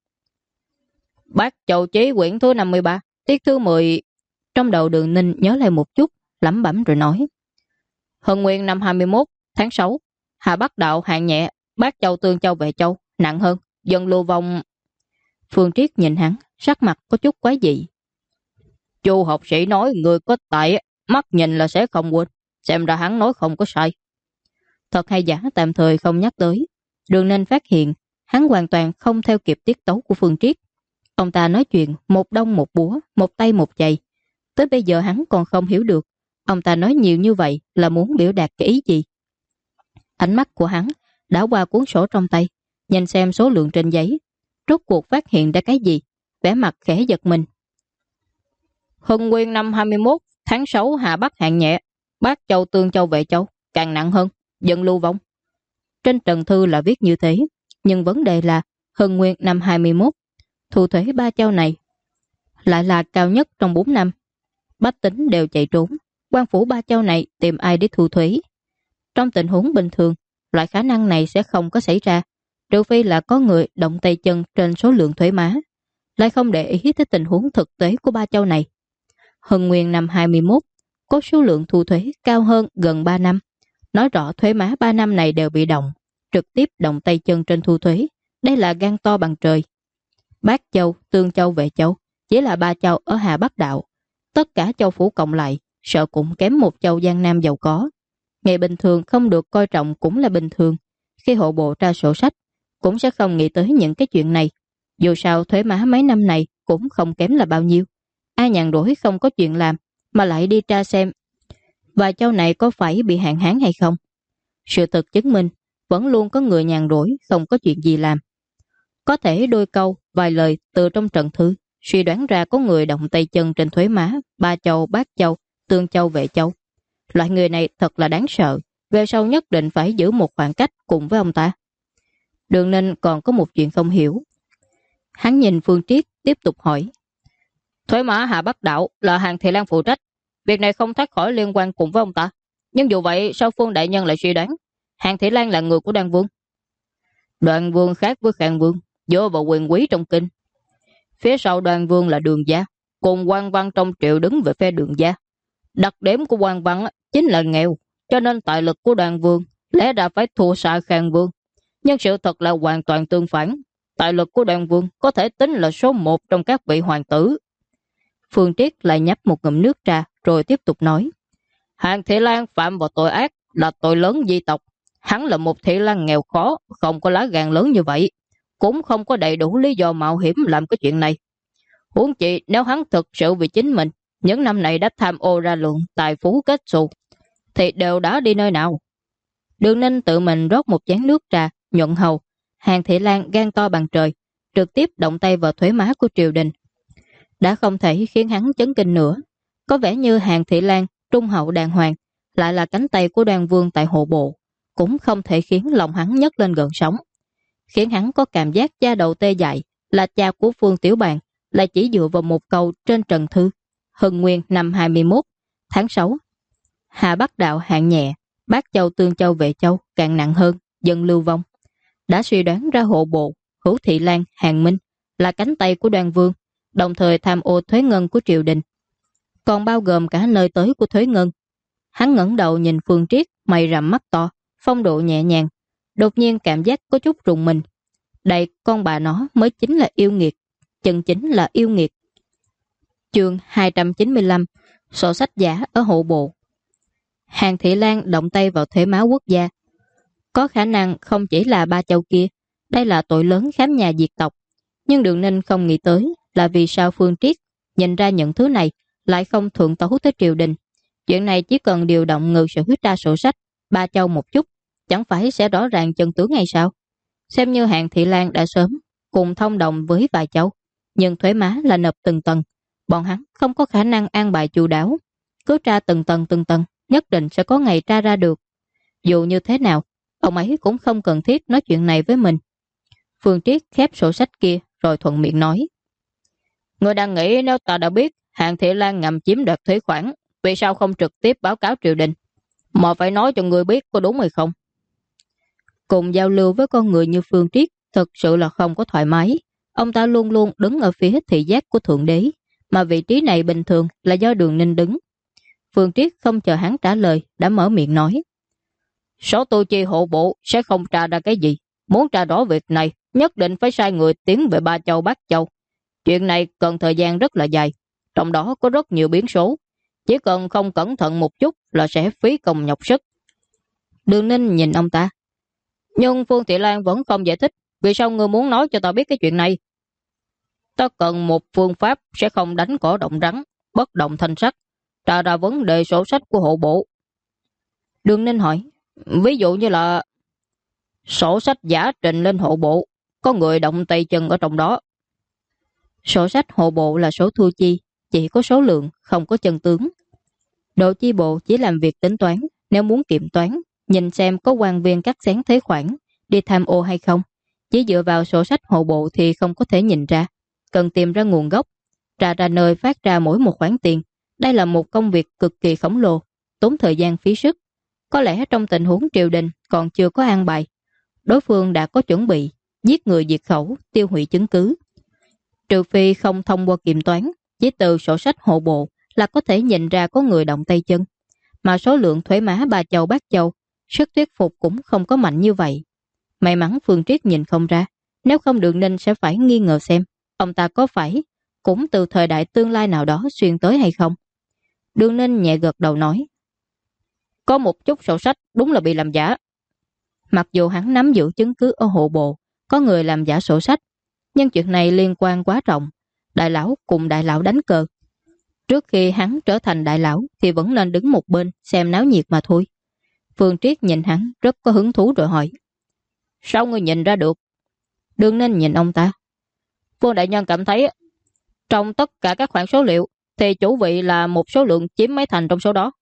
[SPEAKER 1] Bát Châu Chí quyển thứ 53, tiết thứ 10. Trong đầu Đường Ninh nhớ lại một chút, lẩm bẩm rồi nói. Hưng Nguyên năm 21, tháng 6, Hà Bắc Đạo hạng nhẹ, Bát Châu, Tương Châu, Vệ Châu nặng hơn, dân lưu vong. Phương Triết nhìn hắn, sắc mặt có chút quái dị. Chu học sĩ nói người có tài, mắt nhìn là sẽ không quên, xem ra hắn nói không có sai. Thật hay giả tạm thời không nhắc tới. Đường Ninh phát hiện hắn hoàn toàn không theo kịp tiết tấu của Phương Triết. Ông ta nói chuyện một đông một búa, một tay một chày. Tới bây giờ hắn còn không hiểu được ông ta nói nhiều như vậy là muốn biểu đạt cái ý gì. Ánh mắt của hắn đảo qua cuốn sổ trong tay, nhìn xem số lượng trên giấy, rốt cuộc phát hiện ra cái gì, vẻ mặt khẽ giật mình. Hưng Nguyên năm 21, tháng 6, Hà Bắc hạng nhẹ, Bát Châu, Tương Châu, Vệ Châu càng nặng hơn, dân lưu vong. Trên Trần Thư là viết như thế, nhưng vấn đề là Hưng Nguyên năm 21, thu thuế ba châu này lại là cao nhất trong 4 năm. Bách tính đều chạy trốn, quan phủ ba châu này tìm ai để thu thuế. Trong tình huống bình thường, loại khả năng này sẽ không có xảy ra, trừ phi là có người động tay chân trên số lượng thuế má, lại không để ý tới tình huống thực tế của ba châu này. Hưng Nguyên năm 21 có số lượng thu thuế cao hơn gần 3 năm, nói rõ thuế má 3 năm này đều bị động, trực tiếp động tay chân trên thu thuế. Đây là gan to bằng trời. Bát Châu, Tương Châu, Vệ Châu chỉ là 3 châu ở Hà Bắc Đạo, tất cả châu phủ cộng lại sợ cũng kém một châu Giang Nam giàu có. Ngày bình thường không được coi trọng cũng là bình thường. Khi hộ bộ ra sổ sách cũng sẽ không nghĩ tới những cái chuyện này. Dù sao thuế má mấy năm này cũng không kém là bao nhiêu. Ai nhàn rỗi không có chuyện làm mà lại đi tra xem và châu này có phải bị hạn hán hay không. Sự thật chứng minh vẫn luôn có người nhàn rỗi không có chuyện gì làm. Có thể đôi câu vài lời từ trong Trần Thư suy đoán ra có người động tay chân trên thuế má ba châu, Bát Châu, Tương Châu, Vệ Châu. Loại người này thật là đáng sợ, về sau nhất định phải giữ một khoảng cách cùng với ông ta. Đường Ninh còn có một chuyện không hiểu. Hắn nhìn Phương Triết tiếp tục hỏi. Thuế má Hà Bắc Đạo là Hàn Thị Lan phụ trách, việc này không thoát khỏi liên quan cùng với ông ta. Nhưng dù vậy sao Phương đại nhân lại suy đoán Hàn Thị Lan là người của Đoan Vương? Đoan Vương khác với Khang Vương, dựa vào quyền quý trong kinh. Phía sau Đoan Vương là Đường gia, cùng quan văn trong triệu đứng về phe Đường gia. Đặc điểm của quan văn chính là nghèo, cho nên tài lực của Đoan Vương lẽ ra phải thua xa Khang Vương. Nhưng sự thật là hoàn toàn tương phản. Tài lực của Đoan Vương có thể tính là số 1 trong các vị hoàng tử. Phương Triết lại nhấp một ngụm nước trà rồi tiếp tục nói. Hàn Thị Lan phạm vào tội ác là tội lớn di tộc. Hắn là một Thị Lan nghèo khó, không có lá gan lớn như vậy, cũng không có đầy đủ lý do mạo hiểm làm cái chuyện này. Huống chi nếu hắn thực sự vì chính mình những năm này đã tham ô ra lượng tài phú kết xù thì đều đã đi nơi nào. Đường Ninh tự mình rót một chén nước trà nhuận hầu. Hàn Thị Lan gan to bằng trời, trực tiếp động tay vào thuế má của triều đình. đã không thể khiến hắn chấn kinh nữa. Có vẻ như Hàn Thị Lan trung hậu đàng hoàng, lại là cánh tay của Đoan Vương tại hộ bộ, cũng không thể khiến lòng hắn nhấc lên gợn sóng. Khiến hắn có cảm giác da đầu tê dại là cha của Phương Tiểu Bàn lại chỉ dựa vào một câu trên trần thư. Hưng Nguyên năm 21 tháng 6, Hà Bắc đạo hạng nhẹ, Bát Châu Tương Châu Vệ Châu càng nặng hơn, dân lưu vong. Đã suy đoán ra hộ bộ, Hữu Thị Lan, Hàn Minh là cánh tay của Đoan Vương, đồng thời tham ô thuế ngân của triều đình, còn bao gồm cả nơi tới của thuế ngân. Hắn ngẩng đầu nhìn Phương Triết, mày rậm mắt to, phong độ nhẹ nhàng, đột nhiên cảm giác có chút rùng mình. Đây, con bà nó mới chính là yêu nghiệt, chân chính là yêu nghiệt. Chương 295, sổ sách giả ở hộ bộ. Hàn Thị Lan động tay vào thuế má quốc gia. Có khả năng không chỉ là Ba Châu kia, đây là tội lớn khám nhà diệt tộc. Nhưng Đường Ninh không nghĩ tới là vì sao Phương Triết nhìn ra những thứ này lại không thượng tấu tới triều đình. Chuyện này chỉ cần điều động ngự sử ra sổ sách Ba Châu một chút, chẳng phải sẽ rõ ràng chân tướng hay sao? Xem như Hàn Thị Lan đã sớm cùng thông đồng với vài châu, nhưng thuế má là nộp từng tầng, bọn hắn không có khả năng an bài chu đáo. Cứ tra từng tầng, nhất định sẽ có ngày tra ra được. Dù như thế nào, ông ấy cũng không cần thiết nói chuyện này với mình. Phương Triết khép sổ sách kia rồi thuận miệng nói: Người đang nghĩ nếu ta đã biết Hàn Thị Lan ngầm chiếm đoạt thuế khoản, vì sao không trực tiếp báo cáo triều đình, mà phải nói cho người biết có đúng hay không? Cùng giao lưu với con người như Phương Triết thật sự là không có thoải mái. Ông ta luôn luôn đứng ở phía thị giác của Thượng Đế, mà vị trí này bình thường là do Đường Ninh đứng. Phương Triết không chờ hắn trả lời đã mở miệng nói: Số tu chi hộ bộ sẽ không tra ra cái gì. Muốn tra rõ việc này, nhất định phải sai người tiến về Ba Châu Bát Châu. Chuyện này cần thời gian rất là dài, trong đó có rất nhiều biến số. Chỉ cần không cẩn thận một chút là sẽ phí công nhọc sức. Đường Ninh nhìn ông ta. Nhưng Phương Thị Lan vẫn không giải thích vì sao ngươi muốn nói cho ta biết cái chuyện này. Ta cần một phương pháp sẽ không đánh cỏ động rắn, bất động thanh sắc, tra ra vấn đề sổ sách của hộ bộ. Đường Ninh hỏi: Ví dụ như là sổ sách giả trình lên hộ bộ, có người động tay chân ở trong đó. Sổ sách hộ bộ là số thu chi, chỉ có số lượng, không có chân tướng. Độ chi bộ chỉ làm việc tính toán. Nếu muốn kiểm toán, nhìn xem có quan viên cắt xén thuế khoản, đi tham ô hay không, chỉ dựa vào sổ sách hộ bộ thì không có thể nhìn ra. Cần tìm ra nguồn gốc, tra ra nơi phát ra mỗi một khoản tiền. Đây là một công việc cực kỳ khổng lồ, tốn thời gian phí sức. Có lẽ trong tình huống triều đình còn chưa có an bài, đối phương đã có chuẩn bị giết người diệt khẩu, tiêu hủy chứng cứ. Trừ phi không thông qua kiểm toán, chỉ từ sổ sách hộ bộ là có thể nhìn ra có người động tay chân. Mà số lượng thuế má Ba Châu Bát Châu, sức thuyết phục cũng không có mạnh như vậy. May mắn Phương Triết nhìn không ra, nếu không Đường Ninh sẽ phải nghi ngờ xem ông ta có phải cũng từ thời đại tương lai nào đó xuyên tới hay không. Đường Ninh nhẹ gật đầu nói: Có một chút sổ sách đúng là bị làm giả. Mặc dù hắn nắm giữ chứng cứ ở hộ bộ có người làm giả sổ sách, nhưng chuyện này liên quan quá rộng. Đại lão cùng đại lão đánh cờ. Trước khi hắn trở thành đại lão thì vẫn nên đứng một bên xem náo nhiệt mà thôi. Phương Triết nhìn hắn rất có hứng thú rồi hỏi: Sao ngươi nhìn ra được? Đường Ninh nhìn ông ta. Phương đại nhân cảm thấy trong tất cả các khoản số liệu thì chủ vị là một số lượng chiếm mấy thành trong số đó.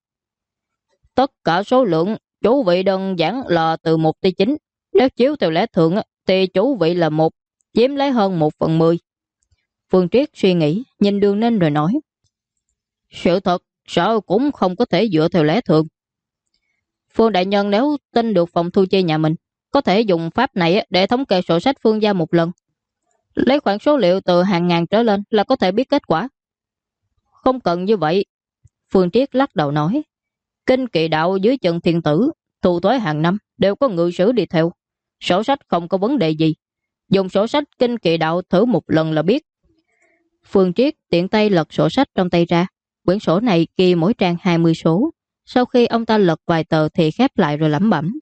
[SPEAKER 1] Tất cả số lượng chủ vị đơn giản là từ 1/9. Nếu chiếu theo lẽ thường thì chủ vị là một, chiếm lấy hơn 1/10. Phương Triết suy nghĩ, nhìn Đường Ninh rồi nói: Sự thật sợ cũng không có thể dựa theo lẽ thường. Phương đại nhân nếu tin được phòng thu chi nhà mình, có thể dùng pháp này để thống kê sổ sách Phương gia một lần. Lấy khoản số liệu từ hàng ngàn trở lên là có thể biết kết quả. Không cần như vậy. Phương Triết lắc đầu nói: Kinh Kỵ đạo dưới chân thiên tử, thu thuế hàng năm đều có ngự sử đi theo. Sổ sách không có vấn đề gì. Dùng sổ sách Kinh Kỵ đạo thử một lần là biết. Phương Triết tiện tay lật sổ sách trong tay ra. Quyển sổ này ghi mỗi trang 20 số. Sau khi ông ta lật vài tờ thì khép lại rồi lẩm bẩm: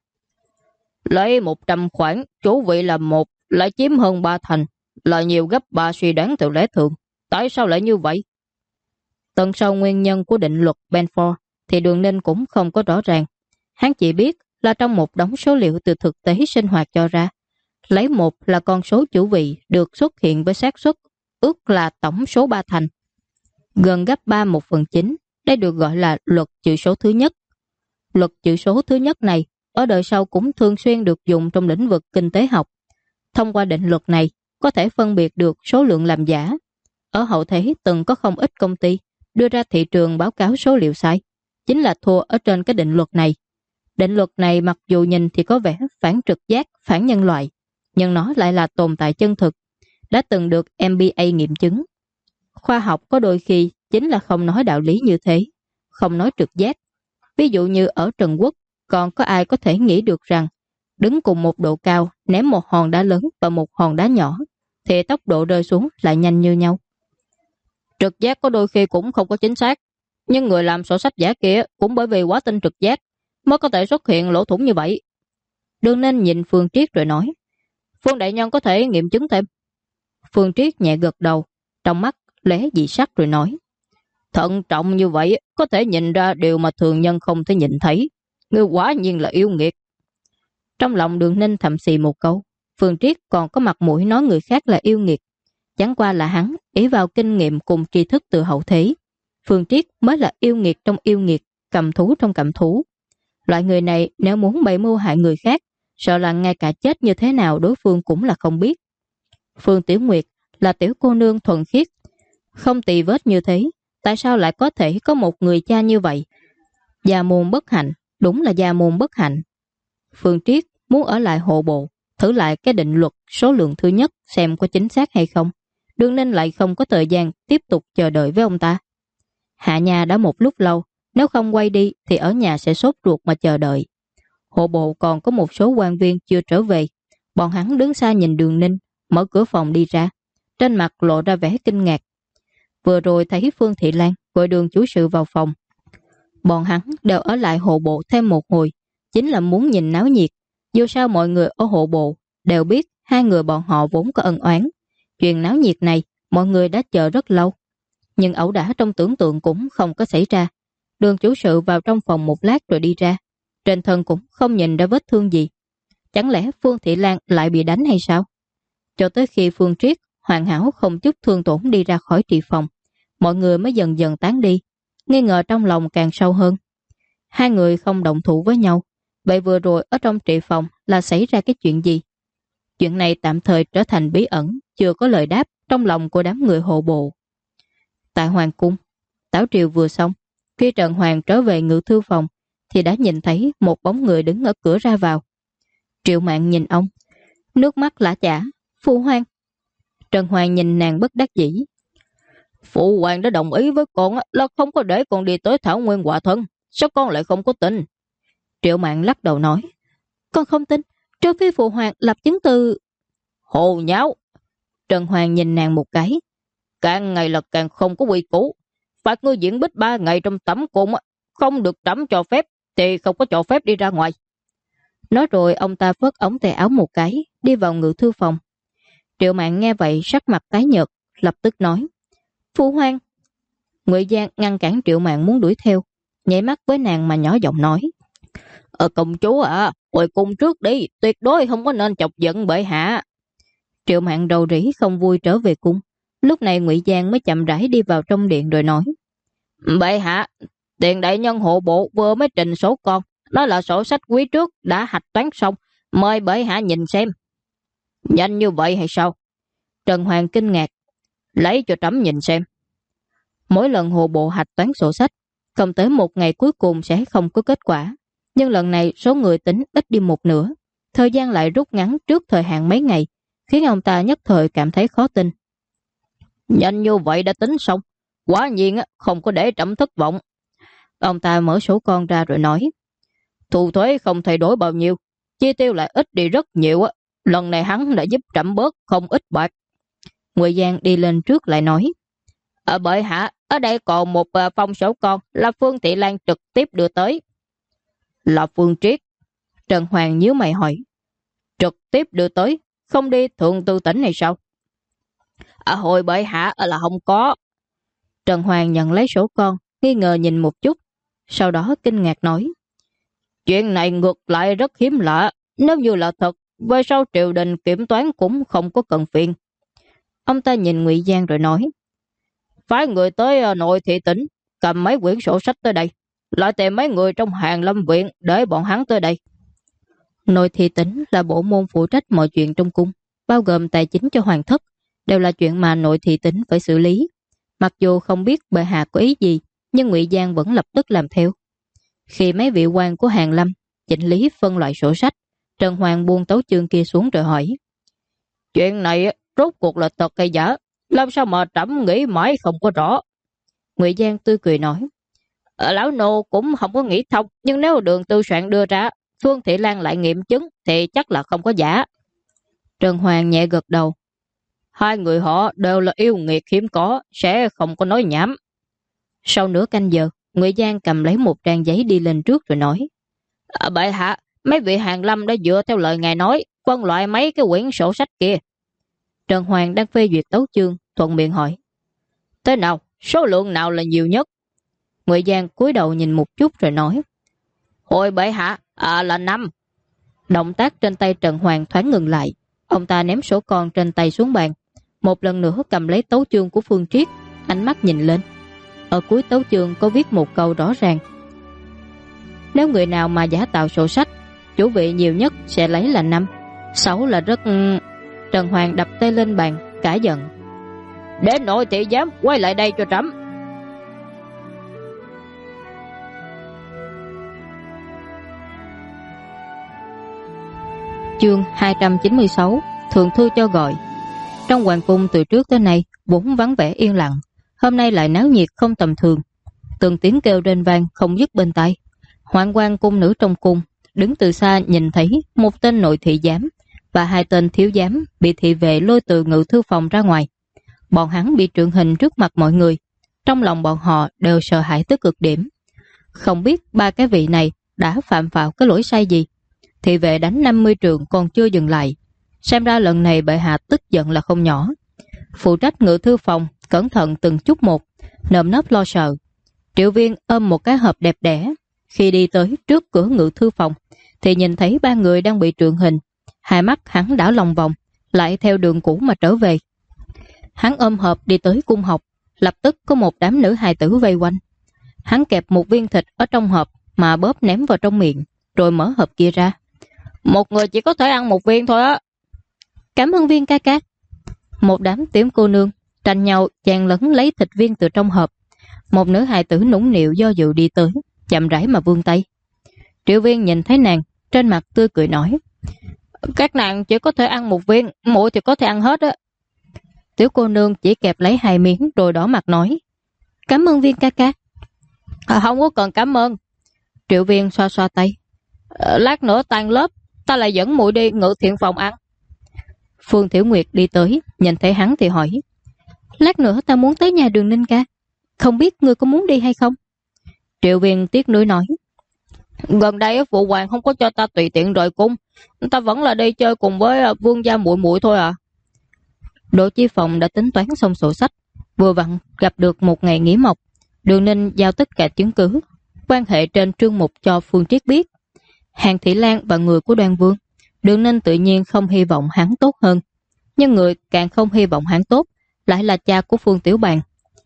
[SPEAKER 1] Lấy 100 khoản, chủ vị là một, lại chiếm hơn 3 thành, là nhiều gấp 3 suy đoán theo lẽ thường. Tại sao lại như vậy? Tận sâu nguyên nhân của định luật Benford thì Đường Ninh cũng không có rõ ràng. Hắn chỉ biết là trong một đống số liệu từ thực tế sinh hoạt cho ra, lấy một là con số chủ vị được xuất hiện với xác suất ước là tổng số 3 thành, gần gấp 3/1/9. Đây được gọi là luật chữ số thứ nhất. Luật chữ số thứ nhất này ở đời sau cũng thường xuyên được dùng trong lĩnh vực kinh tế học. Thông qua định luật này, có thể phân biệt được số lượng làm giả. Ở hậu thế từng có không ít công ty đưa ra thị trường báo cáo số liệu sai, chính là thua ở trên cái định luật này. Định luật này mặc dù nhìn thì có vẻ phản trực giác, phản nhân loại, nhưng nó lại là tồn tại chân thực, đã từng được MBA nghiệm chứng. Khoa học có đôi khi chính là không nói đạo lý như thế, không nói trực giác. Ví dụ như ở Trần Quốc, còn có ai có thể nghĩ được rằng đứng cùng một độ cao, ném một hòn đá lớn và một hòn đá nhỏ, thì tốc độ rơi xuống lại nhanh như nhau. Trực giác có đôi khi cũng không có chính xác, nhưng người làm sổ sách giả kia cũng bởi vì quá tin trực giác mới có thể xuất hiện lỗ thủng như vậy. Đừng nên nhìn Phương Triết rồi nói, Phương đại nhân có thể nghiệm chứng thêm. Phương Triết nhẹ gật đầu, trong mắt lóe dị sắc rồi nói, thận trọng như vậy có thể nhìn ra điều mà thường nhân không thể nhìn thấy. Ngươi quả nhiên là yêu nghiệt. Trong lòng Đường Ninh thầm xì một câu. Phương Triết còn có mặt mũi nói người khác là yêu nghiệt, chẳng qua là hắn ỷ vào kinh nghiệm cùng tri thức từ hậu thế. Phương Triết mới là yêu nghiệt trong yêu nghiệt, cầm thú trong cầm thú. Loại người này nếu muốn bày mưu hại người khác, sợ là ngay cả chết như thế nào đối phương cũng là không biết. Phương Tiểu Nguyệt là tiểu cô nương thuần khiết, không tì vết như thế, tại sao lại có thể có một người cha như vậy? Gia môn bất hạnh, đúng là gia môn bất hạnh. Phương Triết muốn ở lại hộ bộ, thử lại cái định luật số lượng thứ nhất xem có chính xác hay không. Đương nên lại không có thời gian tiếp tục chờ đợi với ông ta. Hạ nhà đã một lúc lâu, nếu không quay đi thì ở nhà sẽ sốt ruột mà chờ đợi. Hộ bộ còn có một số quan viên chưa trở về. Bọn hắn đứng xa nhìn Đường Ninh, mở cửa phòng đi ra. Trên mặt lộ ra vẻ kinh ngạc. Vừa rồi thấy Phương Thị Lan gọi Đường chủ sự vào phòng. Bọn hắn đều ở lại hộ bộ thêm một hồi, chính là muốn nhìn náo nhiệt. Dù sao mọi người ở hộ bộ đều biết hai người bọn họ vốn có ân oán. Chuyện náo nhiệt này mọi người đã chờ rất lâu, nhưng ẩu đả trong tưởng tượng cũng không có xảy ra. Đường chủ sự vào trong phòng một lát rồi đi ra, trên thân cũng không nhìn ra vết thương gì. Chẳng lẽ Phương Thị Lan lại bị đánh hay sao? Cho tới khi Phương Triết hoàn hảo không chút thương tổn đi ra khỏi trị phòng, mọi người mới dần dần tán đi, nghi ngờ trong lòng càng sâu hơn. Hai người không động thủ với nhau, vậy vừa rồi ở trong trị phòng là xảy ra cái chuyện gì? Chuyện này tạm thời trở thành bí ẩn, chưa có lời đáp trong lòng của đám người hộ bộ. Tại Hoàng cung, tảo triều vừa xong, khi Trần Hoàng trở về ngự thư phòng thì đã nhìn thấy một bóng người đứng ở cửa ra vào. Triệu Mạn nhìn ông, nước mắt lã chả. Phụ hoàng. Trần Hoàng nhìn nàng bất đắc dĩ. Phụ hoàng đã đồng ý với con là không có để con đi tới Thảo Nguyên Hòa Thân, sao con lại không có tin? Triệu Mạn lắc đầu nói, con không tin, trừ phi phụ hoàng lập chứng từ. Hồ nháo. Trần Hoàng nhìn nàng một cái, càng ngày là càng không có quy củ. Phạt ngươi diễn bích 3 ngày trong tẩm cung, không được trẫm cho phép thì không có cho phép đi ra ngoài. Nói rồi ông ta phớt ống tay áo một cái, đi vào ngự thư phòng. Triệu Mạn nghe vậy sắc mặt tái nhợt, lập tức nói, phụ hoàng. Ngụy Giang ngăn cản Triệu Mạn muốn đuổi theo, nhảy mắt với nàng mà nhỏ giọng nói, công chúa hồi cung trước đi, tuyệt đối không có nên chọc giận bệ hạ. Triệu Mạn rầu rĩ không vui trở về cung. Lúc này Ngụy Giang mới chậm rãi đi vào trong điện rồi nói, bệ hạ, tiền đại nhân hộ bộ vừa mới trình số con, đó là sổ sách quý trước đã hạch toán xong, mời bệ hạ nhìn xem. Nhanh như vậy hay sao? Trần Hoàng kinh ngạc, lấy cho trẫm nhìn xem. Mỗi lần hộ bộ hạch toán sổ sách, không tới một ngày cuối cùng sẽ không có kết quả, nhưng lần này số người tính ít đi một nửa, thời gian lại rút ngắn trước thời hạn mấy ngày, khiến ông ta nhất thời cảm thấy khó tin. Nhanh như vậy đã tính xong, quả nhiên không có để trẫm thất vọng. Ông ta mở sổ con ra rồi nói, thu thuế không thay đổi bao nhiêu, chi tiêu lại ít đi rất nhiều, lần này hắn đã giúp trẫm bớt không ít bạc. Ngụy Giang đi lên trước lại nói, bệ hạ, ở đây còn một phong sổ con là Phương Thị Lan trực tiếp đưa tới. Là Phương Triết? Trần Hoàng nhíu mày hỏi, trực tiếp đưa tới, không đi thượng tư tỉnh này sao? Hồi bệ hạ là không có. Trần Hoàng nhận lấy sổ con, nghi ngờ nhìn một chút, sau đó kinh ngạc nói, chuyện này ngược lại rất hiếm lạ, nếu như là thật, về sau triều đình kiểm toán cũng không có cần phiền. Ông ta nhìn Ngụy Giang rồi nói,
[SPEAKER 2] phái người tới nội thị tỉnh, cầm mấy quyển sổ sách tới đây, lại tìm mấy người trong Hàn Lâm viện để bọn hắn tới đây.
[SPEAKER 1] Nội thị tỉnh là bộ môn phụ trách mọi chuyện trong cung, bao gồm tài chính cho hoàng thất, đều là chuyện mà nội thị tỉnh phải xử lý. Mặc dù không biết bệ hạ có ý gì, nhưng Ngụy Giang vẫn lập tức làm theo. Khi mấy vị quan của Hàn Lâm chỉnh lý phân loại sổ sách, Trần Hoàng buông tấu chương kia xuống rồi hỏi:
[SPEAKER 2] Chuyện này rốt cuộc là thật hay giả, làm sao mà trẫm nghĩ mãi không có rõ.
[SPEAKER 1] Ngụy Giang tươi cười nói:
[SPEAKER 2] Lão nô cũng không có nghĩ thông, nhưng nếu Đường tư soạn đưa ra, Phương Thị Lan lại nghiệm chứng thì chắc là không có giả.
[SPEAKER 1] Trần Hoàng nhẹ gật đầu:
[SPEAKER 2] Hai người họ đều là yêu nghiệt hiếm có, sẽ không có nói nhảm.
[SPEAKER 1] Sau nửa canh giờ, Ngụy Giang cầm lấy một trang giấy đi lên trước rồi nói:
[SPEAKER 2] Bệ hạ, mấy vị Hàn Lâm đã dựa theo lời ngài nói, phân loại mấy cái quyển sổ sách kia.
[SPEAKER 1] Trần Hoàng đang phê duyệt tấu chương, thuận miệng hỏi:
[SPEAKER 2] Thế nào, số lượng nào là nhiều nhất?
[SPEAKER 1] Ngụy Giang cúi đầu nhìn một chút rồi nói:
[SPEAKER 2] Hồi bệ hạ, là 5.
[SPEAKER 1] Động tác trên tay Trần Hoàng thoáng ngừng lại. Ông ta ném sổ con trên tay xuống bàn, một lần nữa cầm lấy tấu chương của Phương Triết, ánh mắt nhìn lên. Ở cuối tấu chương có viết một câu rõ ràng: Nếu người nào mà giả tạo sổ sách, chủ vị nhiều nhất sẽ lấy là 5. 6 là rất... Trần Hoàng đập tay lên bàn, cả giận:
[SPEAKER 2] Để nội thị giám quay lại đây cho trẫm.
[SPEAKER 1] Chương 296: Thượng thư cho gọi. Trong hoàng cung từ trước tới nay vốn vắng vẻ yên lặng, hôm nay lại náo nhiệt không tầm thường. Từng tiếng kêu rên vang không dứt bên tai. Hoạn quan cung nữ trong cung đứng từ xa nhìn thấy một tên nội thị giám và 2 tên thiếu giám bị thị vệ lôi từ ngự thư phòng ra ngoài. Bọn hắn bị trượng hình trước mặt mọi người, trong lòng bọn họ đều sợ hãi tới cực điểm. Không biết 3 cái vị này đã phạm vào cái lỗi sai gì. Thị vệ đánh 50 trượng còn chưa dừng lại. Xem ra lần này bệ hạ tức giận là không nhỏ. Phụ trách ngự thư phòng cẩn thận từng chút một, nơm nớp lo sợ. Triệu Viên ôm một cái hộp đẹp đẽ. Khi đi tới trước cửa ngự thư phòng thì nhìn thấy 3 người đang bị trượng hình. Hai mắt hắn đảo lòng vòng, lại theo đường cũ mà trở về. Hắn ôm hộp đi tới cung học, lập tức có một đám nữ hài tử vây quanh. Hắn kẹp một viên thịt ở trong hộp mà bóp ném vào trong miệng, rồi mở hộp kia ra.
[SPEAKER 2] Một người chỉ có thể ăn 1 viên thôi á.
[SPEAKER 1] Cảm ơn Viên ca ca. Một đám tiểu cô nương tranh nhau chàng lấn lấy thịt viên từ trong hộp. Một nữ hài tử nũng nịu do dự đi tới, chậm rãi mà vươn tay. Triệu Viên nhìn thấy nàng, trên mặt tươi cười nói:
[SPEAKER 2] Các nàng chỉ có thể ăn 1 viên, muội thì có thể ăn hết á.
[SPEAKER 1] Tiểu cô nương chỉ kẹp lấy 2 miếng rồi đỏ mặt nói: Cảm ơn Viên ca ca.
[SPEAKER 2] Không có cần cảm ơn.
[SPEAKER 1] Triệu Viên xoa xoa tay:
[SPEAKER 2] Lát nữa tan lớp, ta lại dẫn muội đi ngự thiện phòng ăn.
[SPEAKER 1] Phương Tiểu Nguyệt đi tới, nhìn thấy hắn thì hỏi: Lát nữa ta muốn tới nhà Đường Ninh ca, không biết ngươi có muốn đi hay không? Triệu Viên tiếc nuối nói:
[SPEAKER 2] Gần đây phụ hoàng không có cho ta tùy tiện rời cung, ta vẫn là đi chơi cùng với vương gia muội muội thôi à.
[SPEAKER 1] Đỗ Chi Phòng đã tính toán xong sổ sách, vừa vặn gặp được một ngày nghỉ mộc. Đường Ninh giao tất cả chứng cứ, quan hệ trên trương mục cho Phương Triết biết. Hàn Thị Lan và người của Đoan Vương, Đường Ninh tự nhiên không hy vọng hắn tốt hơn, nhưng người càng không hy vọng hắn tốt lại là cha của Phương Tiểu Bàn.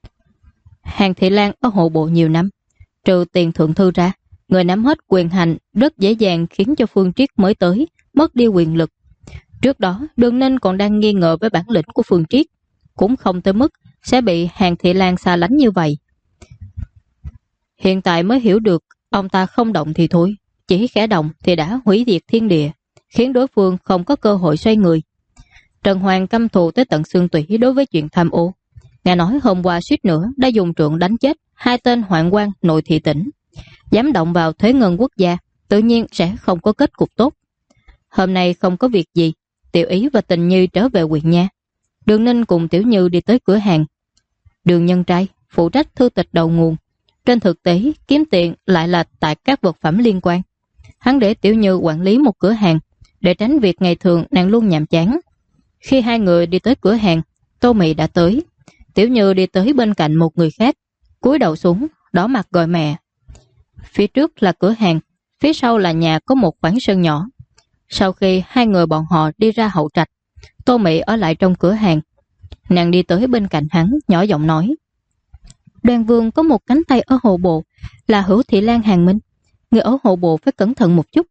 [SPEAKER 1] Hàn Thị Lan ở hộ bộ nhiều năm, trừ tiền thượng thư ra, người nắm hết quyền hành rất dễ dàng khiến cho Phương Triết mới tới mất đi quyền lực. Trước đó Đường Ninh còn đang nghi ngờ với bản lĩnh của Phương Triết, cũng không tới mức sẽ bị Hàn Thị Lan xa lánh như vậy. Hiện tại mới hiểu được ông ta không động thì thôi, chỉ khẽ động thì đã hủy diệt thiên địa, khiến đối phương không có cơ hội xoay người. Trần Hoàng căm thù tới tận xương tủy đối với chuyện tham ô. Nghe nói hôm qua suýt nữa đã dùng trượng đánh chết 2 tên hoạn quan nội thị tỉnh. Dám động vào thuế ngân quốc gia, tự nhiên sẽ không có kết cục tốt. Hôm nay không có việc gì, Tiểu Ý và Tình Như trở về huyện nha. Đường Ninh cùng Tiểu Như đi tới cửa hàng. Đường Nhân Trai phụ trách thư tịch đầu nguồn. Trên thực tế, kiếm tiền lại là tại các vật phẩm liên quan. Hắn để Tiểu Như quản lý một cửa hàng, để tránh việc ngày thường nàng luôn nhàm chán. Khi 2 người đi tới cửa hàng, Tô Mị đã tới. Tiểu Như đi tới bên cạnh một người khác, cúi đầu xuống, đỏ mặt gọi mẹ. Phía trước là cửa hàng, phía sau là nhà có một khoảng sân nhỏ. Sau khi 2 người bọn họ đi ra hậu trạch, Tô Mị ở lại trong cửa hàng. Nàng đi tới bên cạnh hắn, nhỏ giọng nói: Đoàn Vương có một cánh tay ở hộ bộ là Hữu Thị Lan Hàng Minh. Người ở hộ bộ phải cẩn thận một chút.